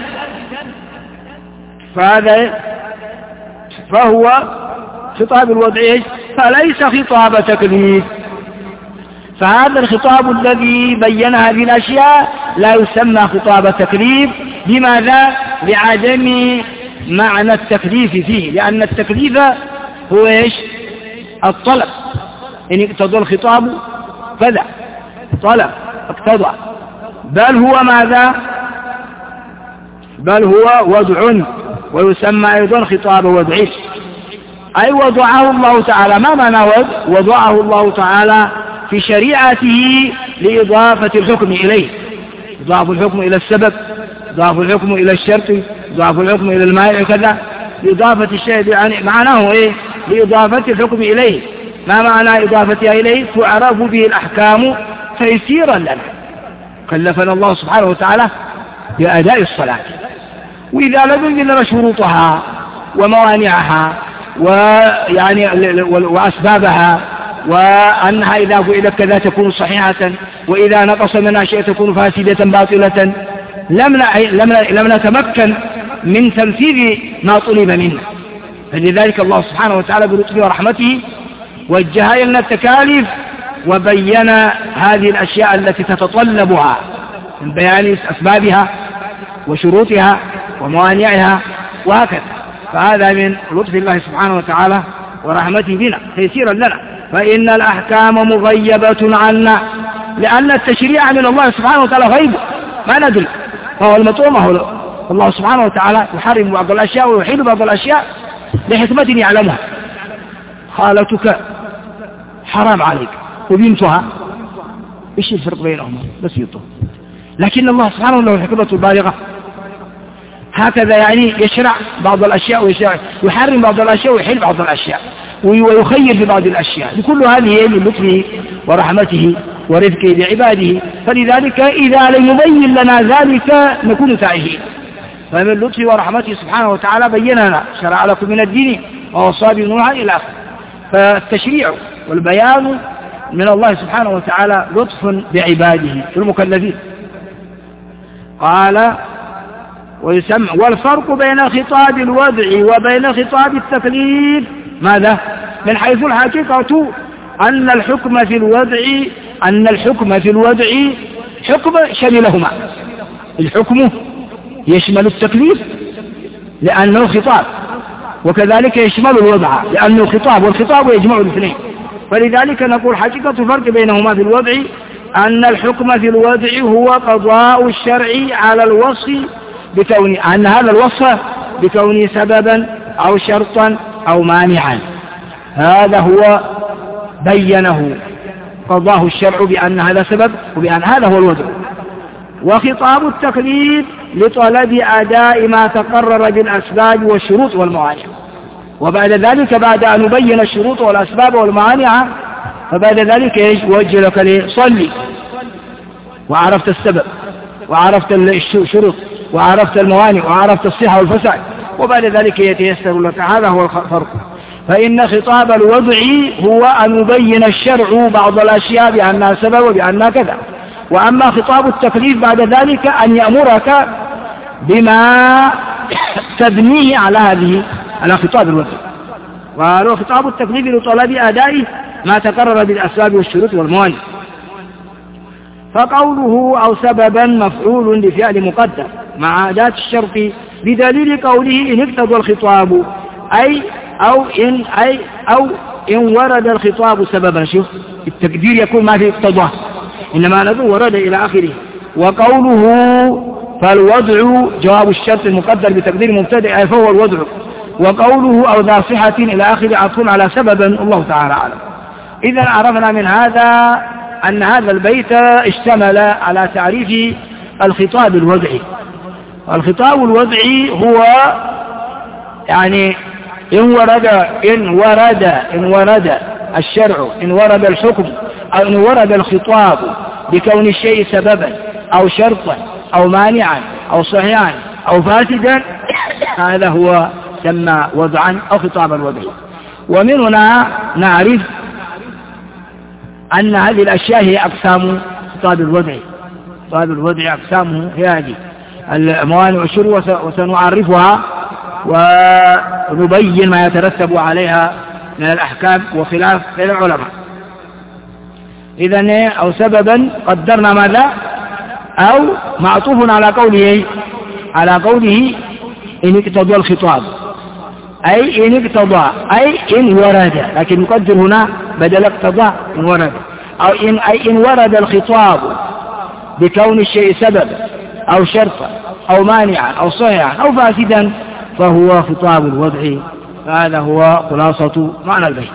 فهو خطاب الوضع فليس خطاب تكليف. فهذا الخطاب الذي بين هذه الأشياء لا يسمى خطاب تكليف. لماذا؟ لعدم معنى التكليف فيه، لأن التكليف هو الطلب، إن اقتضى الخطاب كذا طلب اقتضى، بل هو ماذا؟ بل هو وضع، ويسمى أيضا خطاب وضعي، أي وضعه الله تعالى. ما معنى وضعه الله تعالى في شريعته لإضافة الحكم إليه، إضافة الحكم إلى السبب، إضافة الحكم إلى الشرط، إضافة الحكم إلى المانع كذا، إضافة الشيء يعني معناه لإضافة الحكم إليه، ما معنى إضافتها إليه؟ تعرف به الأحكام تيسيرا لنا. كلفنا الله سبحانه وتعالى بأداء الصلاة، وإذا لم يبين لنا شروطها وموانعها وأسبابها، وأنها إذا فعلت كذا تكون صحيحة، وإذا نقص منها شيء تكون فاسدة باطلة، لم نتمكن من تنفيذ ما طلب منا. فلذلك الله سبحانه وتعالى بلطفه ورحمته وجه لنا التكاليف وبين هذه الأشياء التي تتطلبها من بيان أسبابها وشروطها وموانعها وهكذا. فهذا من لطف الله سبحانه وتعالى ورحمته بنا تيسيرا لنا. فإن الأحكام مغيبة عنا، لأن التشريع من الله سبحانه وتعالى غيب ما ندري، فهو المطعوم. الله سبحانه وتعالى يحرم بعض الأشياء ويحل بعض الأشياء لحكمة يعلمها. خالتك حرام عليك وبنتها، إيش الفرق بينهما؟ بسيطة. لكن الله سبحانه له الحكمة البالغة، هكذا يعني يشرع بعض الأشياء ويحرم بعض الأشياء ويحل بعض الأشياء ويخير ببعض الأشياء. لكل هذه من لطفه ورحمته ورزقه بعباده. فلذلك إذا لم يبين لنا ذلك نكون تائهين. فمن لطفه ورحمته سبحانه وتعالى بين لنا، شرع لكم من الدين ووصى به نوحا إلى آخره. فالتشريع والبيان من الله سبحانه وتعالى لطف بعباده المكلفين. قال ويسمى والفرق بين خطاب الوضع وبين خطاب التكليف ماذا؟ من حيث الحقيقة أن الحكم في الوضع حكم شملهما. الحكم يشمل التكليف لأنه خطاب، وكذلك يشمل الوضع لأنه خطاب، والخطاب يجمع الاثنين. فلذلك نقول حقيقة الفرق بينهما في الوضع أن الحكم في الوضع هو قضاء الشرع على الوصف أن هذا الوصف بكونه سببا أو شرطا أو مانعا، هذا هو بينه قضاه الشرع بأن هذا سبب وبأن هذا هو الوضع. وخطاب التكليف لطلب أداء ما تقرر بالأسباب والشروط والموانع. وبعد ذلك بعد أن نبين الشروط والأسباب والموانع فبعد ذلك يوجه لك صلي، وعرفت السبب وعرفت الشروط وعرفت الموانع وعرفت الصحة والفساد، وبعد ذلك يتيسر لك. هذا هو الفرق. فإن خطاب الوضع هو أن يبين الشرع بعض الأشياء بأنها سبب وبأنها كذا. وأما خطاب التكليف بعد ذلك أن يأمرك بما تبنيه على خطاب الوضع. وهو خطاب التكليف لطلب أداء ما تقرر بالأسباب والشروط والموانع. فقوله أو سببا مفعول لفعل مقدر مع أداة الشرط بدليل قوله إن اقتضى الخطاب أو إن ورد الخطاب سببا. شوف التقدير يكون ما في اقتضاه، إنما نظر ورد إلى آخره. وقوله فالوضع جواب الشرط المقدر بتقدير مبتدئ فهو الوضع. وقوله أو ذا صحة إلى آخره عطف على سببا، الله تعالى أعلم. إذا عرفنا من هذا أن هذا البيت اشتمل على تعريف الخطاب الوضعي. الخطاب الوضعي هو يعني إن ورد الشرع، إن ورد الحكم، أو إن ورد الخطاب بكون الشيء سببا أو شرطا أو مانعا أو صحيحا أو فاسدا، هذا هو سمى وضعا أو خطابا وضعي. ومن هنا نعرف أن هذه الأشياء هي أقسام خطاب الوضعي. خطاب الوضعي أقسامه هي هذه الموانع والشروط، وسنعرفها ونبين ما يترتب عليها من الأحكام وخلاف بين العلماء. إذن أو سببا قدرنا ماذا؟ أو معطوف على قوله إن اقتضى الخطاب، أي إن اقتضى أي إن ورد، لكن نقدر هنا بدل اقتضى إن ورد، أو إن ورد الخطاب بكون الشيء سبب أو شرطا أو مانعا أو صحيحا أو فاسدا فهو خطاب الوضع. فهذا هو خلاصة معنى البيت.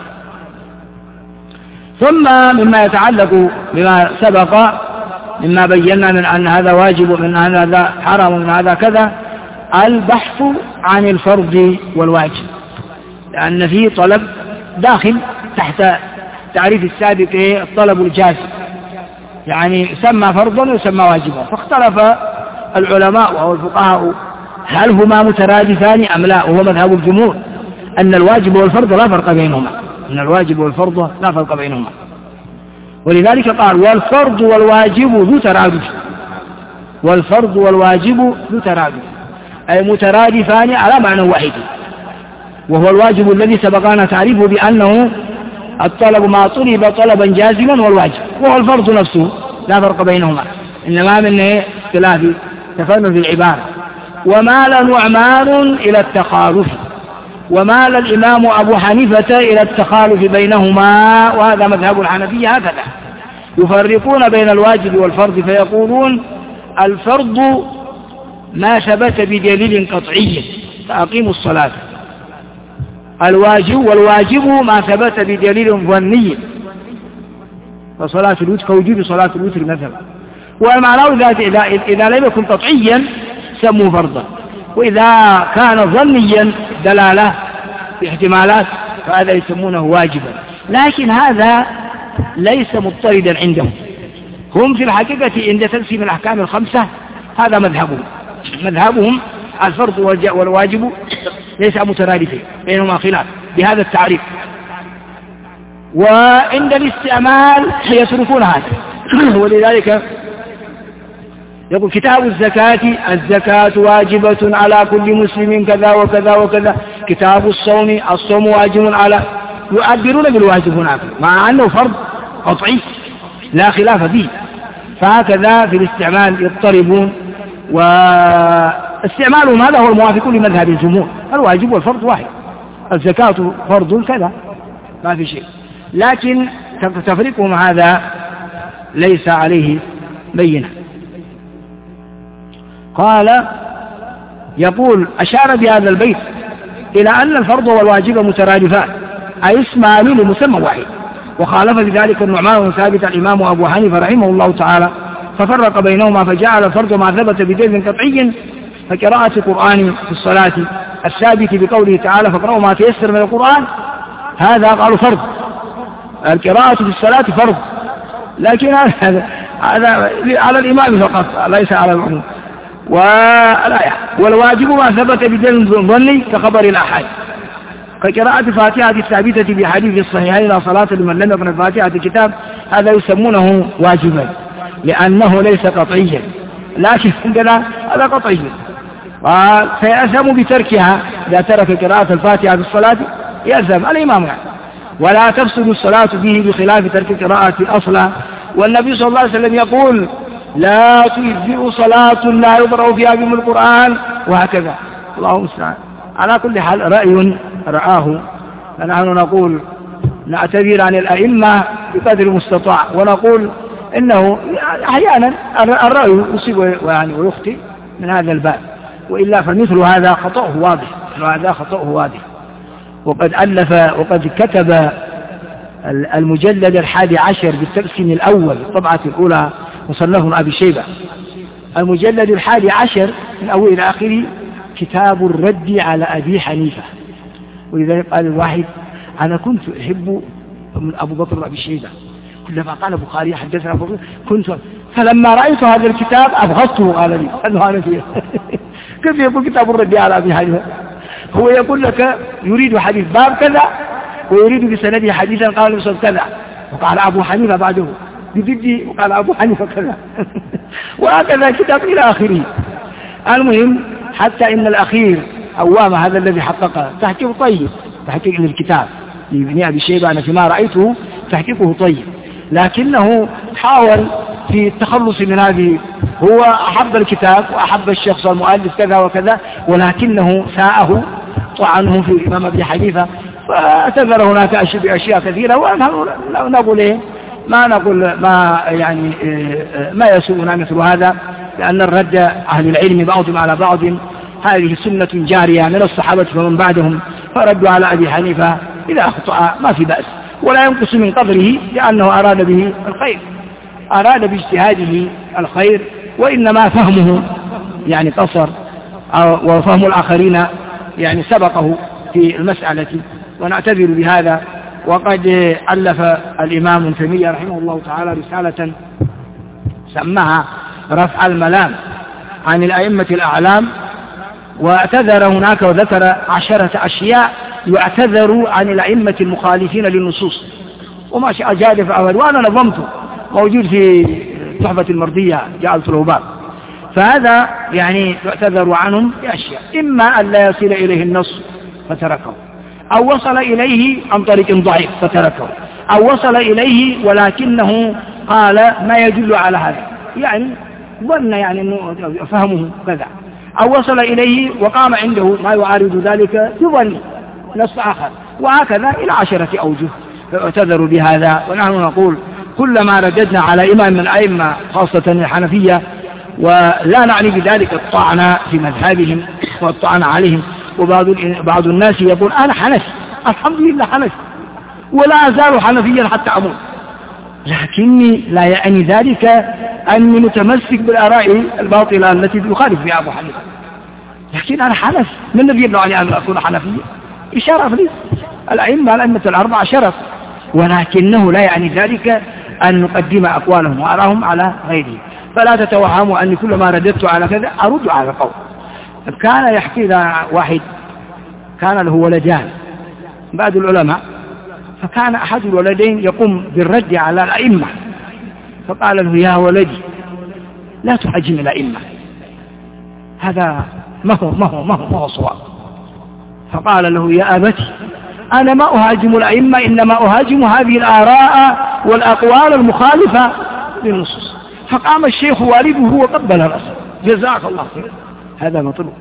ثم مما يتعلق بما سبق مما بينا من أن هذا واجب ومن أن هذا حرام ومن هذا كذا، البحث عن الفرض والواجب، لأن فيه طلب داخل تحت التعريف السابق الطلب الجازم، يعني يسمى فرضا ويسمى واجبا. فاختلف العلماء أو الفقهاء هل هما مترادفان أم لا، وهو مذهب الجمهور أن الواجب والفرض لا فرق بينهما، أن الواجب والفرض لا فرق بينهما. ولذلك قال والفرض والواجب ذو ترادف، والفرض والواجب ذو ترادف، أي مترادفان على معنى واحد، وهو الواجب الذي سبقنا تعريفه بأنه الطلب ما طلب طلبا جازما والواجب، وهو الفرض نفسه لا فرق بينهما، إنما من اختلاف تفنن في العبارة. ومال نعمان إلى التخالف، ومال الإمام أبو حنيفة إلى التخالف بينهما، وهذا مذهب الحنفية هكذا، يفرقون بين الواجب والفرض فيقولون الفرض ما ثبت بدليل قطعي فأقيموا الصلاة، والواجب ما ثبت بدليل ظني فصلاة الوتر كوجوب صلاة الوتر مثلا. ومعناه إذا لم يكن قطعيا سموه فرضا، وإذا كان ظنيا دلالة باحتمالات فهذا يسمونه واجبا. لكن هذا ليس مضطردا عندهم، هم في الحقيقة عند تقسيم الأحكام الخمسة هذا مذهبهم الفرض والواجب ليس مترادفين بينهما خلاف بهذا التعريف، وعند الاستعمال يتركون هذا. ولذلك يقول كتاب الزكاة واجبة على كل مسلم كذا وكذا وكذا، كتاب الصوم واجب على، يعبرون بالواجب هناك مع أنه فرض قطعي لا خلاف فيه. فهكذا في الاستعمال يضطربون، واستعمالهم هذا هو الموافق لمذهب الجمهور، الواجب والفرض واحد، الزكاة فرض كذا ما في شيء، لكن تفريقهم هذا ليس عليه بينة. قال يقول أشار بهذا البيت إلى أن الفرض والواجب مترادفان، أي اسمان لمسمى واحد، وخالف بذلك النعمان بن ثابت الإمام أبو حنيفة رحمه الله تعالى، ففرق بينهما فجعل الفرض ما ثبت بدليل قطعي فقراءة القرآن في الصلاة الثابت بقوله تعالى فاقرأوا ما تيسر من القرآن، هذا قالوا فرض، القراءة في الصلاة فرض، لكن هذا على الإمام فقط ليس على العموم. والواجب ما ثبت بدليل ظني كخبر الأحاد، كقراءة فاتحة الثابتة بحديث الصحيحين لا صلاة لمن لم يقرأ فاتحة الكتاب، هذا يسمونه واجبا لأنه ليس قطعيا، لكن عندنا هذا قطعي، فيأثم بتركها إذا ترك قراءة الفاتحة في الصلاة يأثم الإمام يعني. ولا تفسد الصلاة به بخلاف ترك قراءة أصلا. والنبي صلى الله عليه وسلم يقول لا تجزئ صلاة لا يقرأ فيها بأم القرآن، وهكذا. الله المستعان. على كل حال رأي رآه، فنحن نقول نعتذر عن الأئمة بقدر المستطاع، ونقول إنه أحيانا الرأي يصيب ويخطئ من هذا الباب، وإلا فمثل هذا خطأه واضح. وقد كتب المجلد 11 بالتقسيم الأول الطبعة الأولى مصنف أبي شيبة، المجلد 11 من أول إلى آخره كتاب الرد على أبي حنيفة. ولذلك قال الواحد أنا كنت أحب من أبو بكر وأبي شيبة، كلما قال البخاري حدثنا أبو بكر فلما رأيت هذا الكتاب أبغضته، قال لي أنه أنا فيه كيف يقول كتاب الرد على أبي حنيفة؟ هو يقول لك يريد حديث باب كذا ويريد بسنده حديثا قال الرسول كذا، وقال أبو حنيفة بعده بجدي وقال أبو حنيفة كذا وهكذا كتاب إلى آخره. المهم حتى إن الأخير أوام هذا الذي حقق تحقيق طيب، تحقيق للكتاب لابن أبي شيبة أنا فيما رأيته تحقيقه طيب، لكنه حاول في التخلص من هذه، هو أحب الكتاب وأحب الشخص المؤلف كذا وكذا، ولكنه ساءه طعنه في الإمام أبي حنيفة، فاعتذر هناك أشياء كثيرة. ونحن نقول إيه، ما نقول ما يعني ما يسوءنا مثل هذا، لأن الرد أهل العلم بعضهم على بعض هذه سنة جارية من الصحابة ومن بعدهم، فردوا على أبي حنيفة إذا أخطأ ما في بأس، ولا ينقص من قدره لأنه أراد به الخير، أراد باجتهاده الخير، وإنما فهمه يعني قصر، وفهم الآخرين يعني سبقه في المسألة، ونعتذر بهذا. وقد ألف الإمام ابن تيمية رحمه الله تعالى رسالة سماها رفع الملام عن الأئمة الأعلام، واعتذر هناك وذكر 10 أشياء يعتذر عن الأئمة المخالفين للنصوص، وما شاء جاد فأول، وأنا نظمته موجود في تحفة المرضية جعلت له باب. فهذا يعني يعتذر عنهم بأشياء، إما أن لا يصل إليه النص فتركه، أو وصل إليه عن طريق ضعيف فتركه، أو وصل إليه ولكنه قال ما يدل على هذا، يعني ظن يعني أنه فهمه كذا، أو وصل إليه وقام عنده ما يعارض ذلك بظن نص آخر، وهكذا إلى 10 أوجه فاعتذروا بهذا. ونحن نقول كلما رددنا على إمام من الأئمة خاصة الحنفية، ولا نعني بذلك الطعن في مذهبهم والطعن عليهم، وبعض الناس يقول أنا حنفي، الحمد لله حنفي ولا أزال حنفيا حتى أموت، لكني لا يعني ذلك أني متمسك بالآراء الباطلة التي يخالف بها أبو حنيفة، لكن أنا حنفي. من الذي يمنعني أن أكون حنفيا؟ شرف لي، الأئمة الأربعة شرف، ولكنه لا يعني ذلك أن نقدم أقوالهم وأراهم على غيره. فلا تتوهموا أني كلما رددت على كذا أرد على القول. كان يحكي لنا واحد كان له ولدان بعد العلماء، فكان أحد الولدين يقوم بالرد على الأئمة، فقال له يا ولدي لا تحجم الأئمة، هذا ما هو صواب. فقال له يا أبتي أنا ما أهاجم الأئمة، إنما أهاجم هذه الآراء والأقوال المخالفة للنصوص. فقام الشيخ والده وقبل رأسه جزاك الله خير، هذا مطلوب.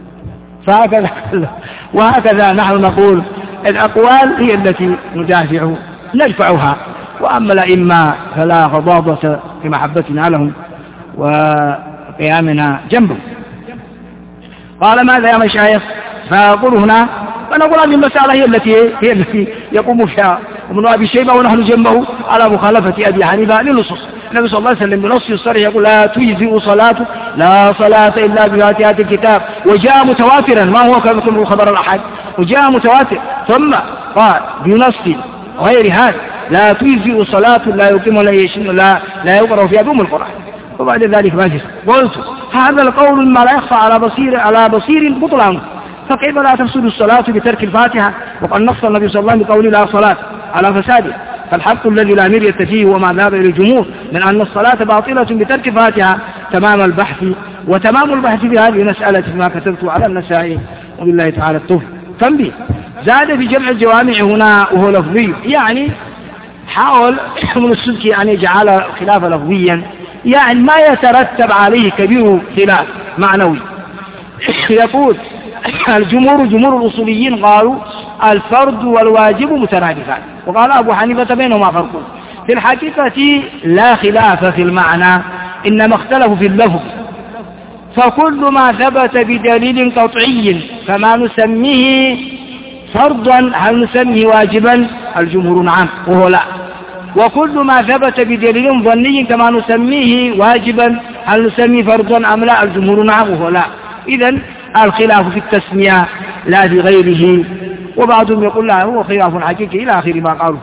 وهكذا نحن نقول الأقوال هي التي ندفعها، وأما الأئمة فلا غضاضة في محبتنا لهم وقيامنا جنبهم. قال ماذا يا مشايخ؟ فأقول هنا فنقول هذه المسألة هي التي يقوم فيها ابن أبي شيبة ونحن جنبه على مخالفة أبي حنيفة للنصوص. النبي صلى الله عليه وسلم بنص الصريح يقول لا تجزئ صلاة، لا صلاة إلا بفاتحة الكتاب، وجاء متواترا، ما هو كما خبر الأحد، وجاء متواتر. ثم قال بنص غير هذا لا تجزئ صلاة لا يقيم لا يقرأ فيها بأم القرآن. وبعد ذلك ما جزء قلت هذا القول ما لا يخفى على بصير بطلانه، فكيف لا تفسد الصلاة بترك الفاتحة؟ وقد نص النبي صلى الله عليه وسلم بقول لا صلاة على فساده. فالحق الذي لا مرية فيه وما ذهب إلى الجمهور من أن الصلاة باطلة بترك فاتحة تمام البحث، وتمام البحث في هذه المسألة ما كتبت على النسائي وبالله تعالى التوفيق. تنبيه زاد في جمع الجوامع هنا وهو لفظي، يعني حاول من السلك أن يجعل الخلاف لفظيا، يعني ما يترتب عليه كبير خلاف معنوي. يقول جمهور الأصوليين قالوا الفرض والواجب مترادفان، وقال أبو حنيفة بينهما فرق. في الحقيقة لا خلاف في المعنى، إنما اختلفوا في اللفظ. فكل ما ثبت بدليل قطعي فما نسميه فرضا هل نسميه واجبا؟ الجمهور نعم وهو لا. وكل ما ثبت بدليل ظني كما نسميه واجبا هل نسميه فرضا أم لا؟ الجمهور نعم وهو لا. إذن الخلاف في التسمية لا في غيره، وبعضهم يقول لا هو خلاف حقيقي إلى آخر ما قالوا.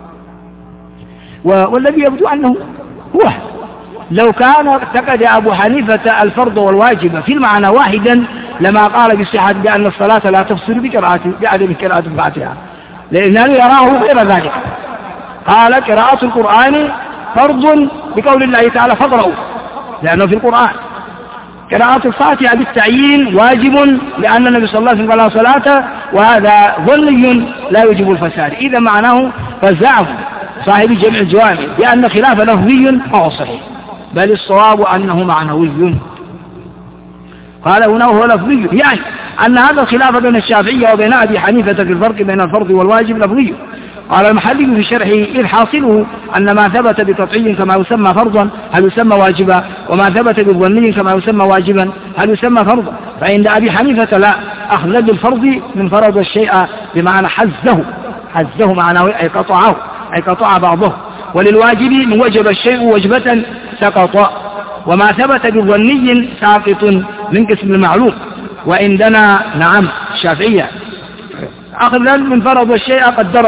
والذي يبدو أنه هو لو كان اعتقد أبو حنيفة الفرض والواجب في المعنى واحدا لما قال بالصحة بأن الصلاة لا تفصل بعدم قراءة الفاتحة، لأنه يراه غير ذلك. قال قراءة القرآن فرض بقول الله تعالى فاقرؤوا لأنه في القرآن، قراءة الفاتحة بالتعيين واجب لأن النبي صلى الله عليه وسلم قال صلاة، وهذا ظني لا يجب الفساد. إذا معناه فزعم صاحب جمع الجوامع بأن خلاف لفظي فهو صحيح، بل الصواب أنه معنوي. قال هنا هو لفظي، يعني أن هذا الخلاف بين الشافعية وبين أبي حنيفة في الفرق بين الفرض والواجب لفظي. قال المحلي في شرحه الحاصل أن ما ثبت بقطعي كما يسمى فرضا هل يسمى واجبا، وما ثبت بظني كما يسمى واجبا هل يسمى فرضا. فعند أبي حنيفة لا، أخذ بالفرض من فرض الشيء بمعنى حزه معناه أي قطعه، أي قطع بعضه. وللواجب من وجب الشيء وجبة سقط، وما ثبت بظني ساقط من قسم المعلوم. وعندنا نعم الشافعية أخذ من فرض الشيء قدره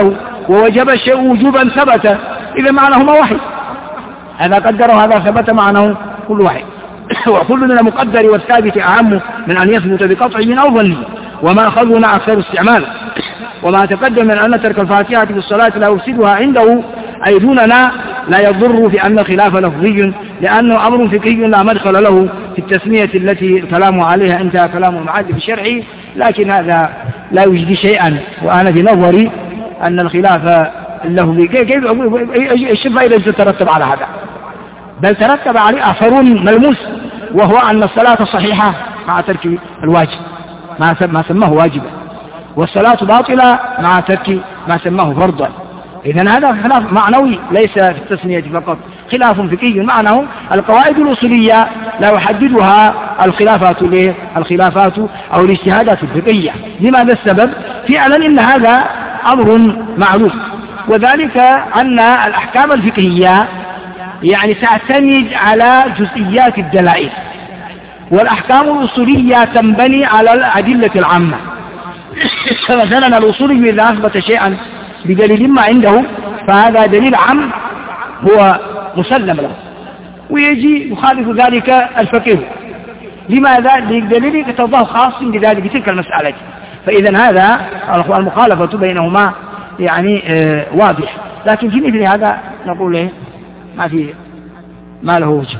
ووجب الشيء وجوبا ثبت، إذا معناهما واحد، هذا قدر وهذا ثبت معناه كل واحد. وكل من المقدر والثابت أهم من أن يثبت بقطعه أو ظنه، وما أخذنا أكثر استعمالا. وما تقدم من أن ترك الفاتحة في الصلاة لا يفسدها عنده أي دوننا لا يضر في أن خلاف لفظي، لأنه أمر فقهي لا مدخل له في التسمية التي الكلام عليها انتهى كلام المعلم الشرعي، لكن هذا لا يجدي شيئا. وأنا في نظري أن الخلاف اللفظي كيف ايش الفائدة تترتب على هذا؟ بل ترتب عليه أثر ملموس، وهو أن الصلاة صحيحة مع ترك الواجب ما سماه واجبا، والصلاة باطلة مع ترك ما سماه فرضا. إذن هذا خلاف معنوي ليس في التسمية فقط، خلاف فقهي معناه القواعد الأصولية لا يحددها الخلافات أو الاجتهادات الفقهية. لماذا السبب؟ فعلا إن هذا أمر معروف، وذلك أن الأحكام الفقهية يعني تعتمد على جزئيات الدلائل، والأحكام الأصولية تنبني على الأدلة العامة. فمثلا الأصولي إذا أثبت شيئا بدليل ما عنده فهذا دليل عام هو مسلم له، ويجي يخالف ذلك الفقيه. لماذا؟ لدليل يتضاه خاص بذلك بتلك المسألة. فإذا هذا المخالفة بينهما يعني واضح، لكن في مثل هذا نقول ما له وجه.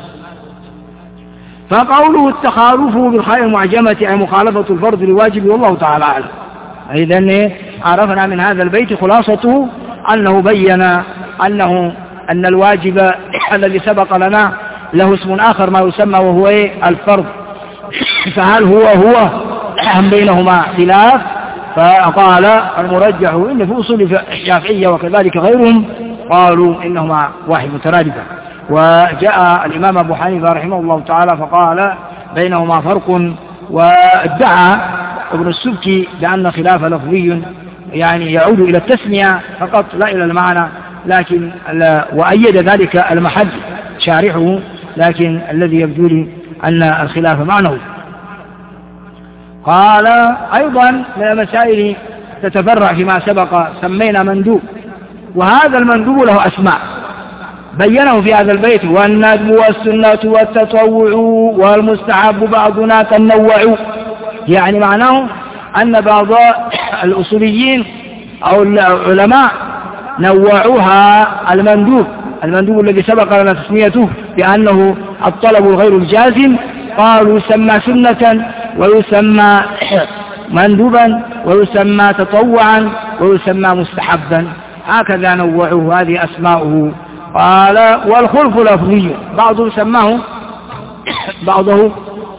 فقوله التخالف بالخاء المعجمة أي مخالفة الفرض لواجب، والله تعالى أعلم. إذن عرفنا من هذا البيت خلاصته أنه بين أن الواجب الذي سبق لنا له اسم آخر ما يسمى وهو الفرض، فهل هو أهم بينهما خلاف؟ فقال المرجح إن في أصول الشافعية وكذلك غيرهم قالوا إنهما واحد مترادفة. وجاء الإمام أبو حنيفة رحمه الله تعالى فقال بينهما فرق، وادعى ابن السبكي بأن خلاف لفظي يعني يعود إلى التسمية فقط لا إلى المعنى، لكن وأيد ذلك المحل شارحه، لكن الذي يبدو لي أن الخلاف معنوي. قال أيضا من المسائل تتفرع فيما سبق سمينا مندوب، وهذا المندوب له أسماء بينه في هذا البيت: والندب والسنة والتطوع والمستحب بعضنا تنوع. يعني معناه أن بعض الأصوليين أو العلماء نوعوها المندوب الذي سبق لنا تسميته بأنه الطلب الغير الجازم، قالوا يسمى سنة ويسمى مندوبا ويسمى تطوعا ويسمى مستحبا، هكذا نوعوه، هذه أسماؤه. قال والخلف لفظي، بعضه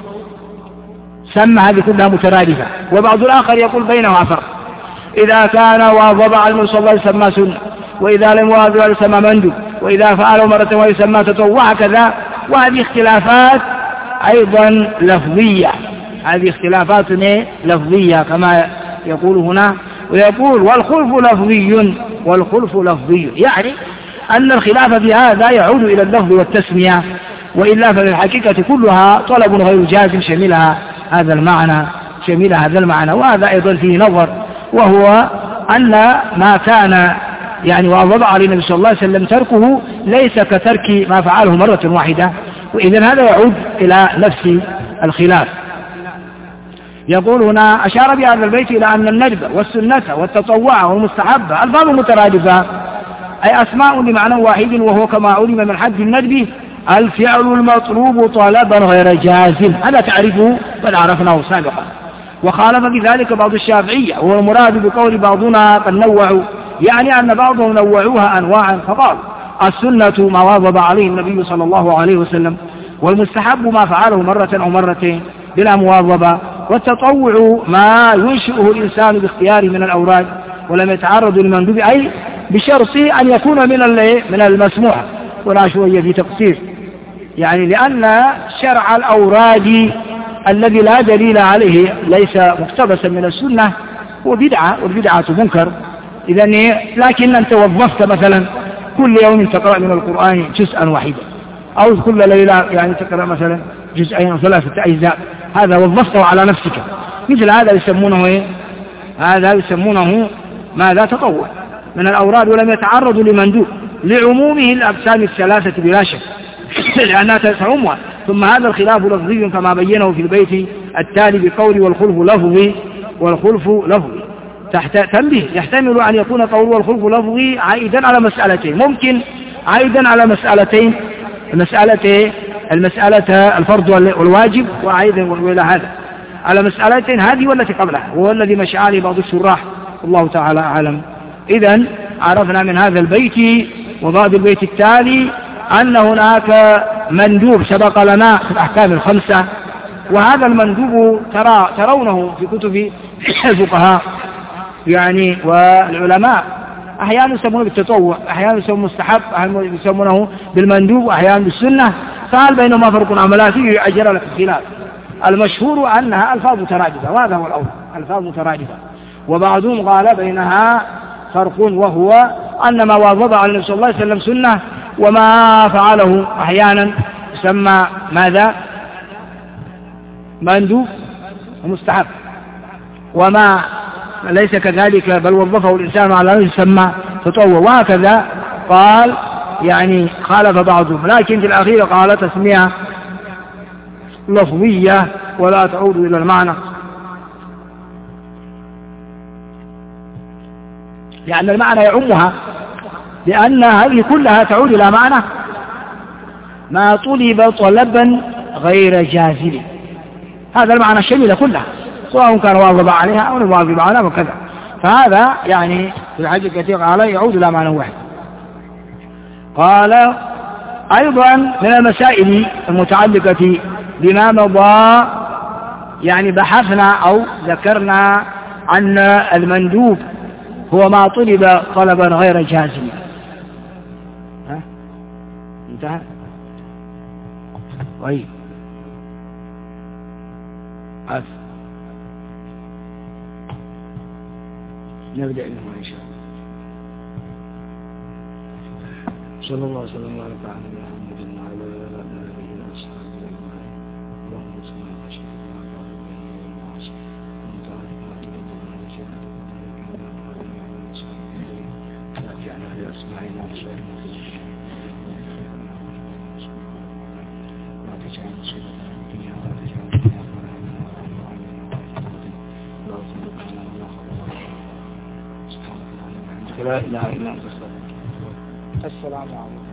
سمى هذه كلها مترادفة، وبعض الآخر يقول بينها فرق، إذا كان واظب على المصلى يسمى سنة، وإذا لم يواظب يسمى مندوب، وإذا فعله مرة ويسمى تطوع كذا. وهذه اختلافات أيضا لفظية، هذه اختلافات لفظية كما يقول هنا، ويقول والخلف لفظي، يعني أن الخلاف في هذا يعود إلى اللفظ والتسمية، وإلا ففي الحقيقة كلها طلب غير جازم شملها هذا المعنى. وهذا أيضا فيه نظر، وهو أن ما كان يعني واظب عليه النبي صلى الله عليه وسلم تركه ليس كترك ما فعله مرة واحدة، وإذن هذا يعود إلى نفس الخلاف. يقول هنا أشار بهذا البيت إلى أن الندب والسنة والتطوع والمستحب ألفاظ مترادفة، أي أسماء لمعنى واحد، وهو كما علم من حد الندب الفعل المطلوب طلبا غير جازم، هذا تعرفه بل عرفناه سابقا. وخالف بذلك بعض الشافعية، وهو المراد بقول بعضنا قد نوعوا، يعني أن بعضهم نوعوها أنواعا، فقال السنة ما واظب عليه النبي صلى الله عليه وسلم، والمستحب ما فعله مرة أو مرتين بلا مواظبة، والتطوع ما ينشئه الإنسان باختياره من الأوراد ولم يتعرض للمندوب، أي بشرط أن يكون من المسموح. ولا شوية في تقصير، يعني لأن شرع الأوراد الذي لا دليل عليه ليس مقتبسا من السنة وبدعة، والبدعة منكر. إذن لكن أنت وظفت مثلا كل يوم تقرأ من القرآن جزءا واحدا، أو كل ليلة يعني تقرأ مثلا جزئين أو 3 أجزاء، هذا وظفته على نفسك. مثل هذا يسمونه هذا يسمونه ماذا؟ تطوع. من الأوراد ولم يتعرضوا لمندوب لعمومه الأقسام الثلاثة بلا شك لأنها تعمها. ثم هذا الخلاف لفظي كما بينه في البيت التالي بقول والخلف لفظي والخلف لفظي. تنبيه يحتمل أن يكون قول والخلف لفظي عائدا على مسألتين، ممكن عائدا على مسألتين، المسألة الفرض والواجب، وعائدا إلى هذا على مسألتين، هذه والتي قبلها، وهو الذي مشى عليه بعض الشراح والله تعالى أعلم. إذن عرفنا من هذا البيت وبعض البيت التالي أن هناك مندوب سبق لنا في الأحكام الخمسة، وهذا المندوب ترونه في كتب الفقهاء يعني والعلماء، أحيانا يسمونه بالتطوع، أحيانا يسمونه مستحب، أحيانا يسمونه بالمندوب، وأحيانا بالسنة، فهل بينهما فرق عملا فيه أجر لك الخلاف. المشهور أنها ألفاظ مترادفة، وهذا هو الأول، ألفاظ مترادفة. وبعضهم قال بينها فرق، وهو أن ما واظب على النبي صلى الله عليه وسلم سنة، وما فعله أحيانا يسمى ماذا؟ مندوب ومستحب، وما ليس كذلك بل وظفه الإنسان على أنه يسمى تطوع. وهكذا قال يعني خالف بعضهم، لكن في الأخير قال تسمية لفظية ولا تعود إلى المعنى، لأن المعنى يعمها، لأن هذه كلها تعود إلى معنى ما طلب طلبا غير جازم. هذا المعنى الشميل كلها، سواء كان واظب عليها أو واظب عليها وكذا. فهذا يعني في الحقيقة قال يعود إلى معنى واحد. قال أيضا من المسائل المتعلقة بما مضى، يعني بحثنا أو ذكرنا أن المندوب هو ما طلب طلبا غير جازم. انتهى. طيب نبدأ منه إن شاء الله. صلى الله عليه وسلم وعلى آله محمد وعلى آله وصحبه أجمعين. اللهم صل على سيدنا لا إله إلا أنت. السلام عليكم.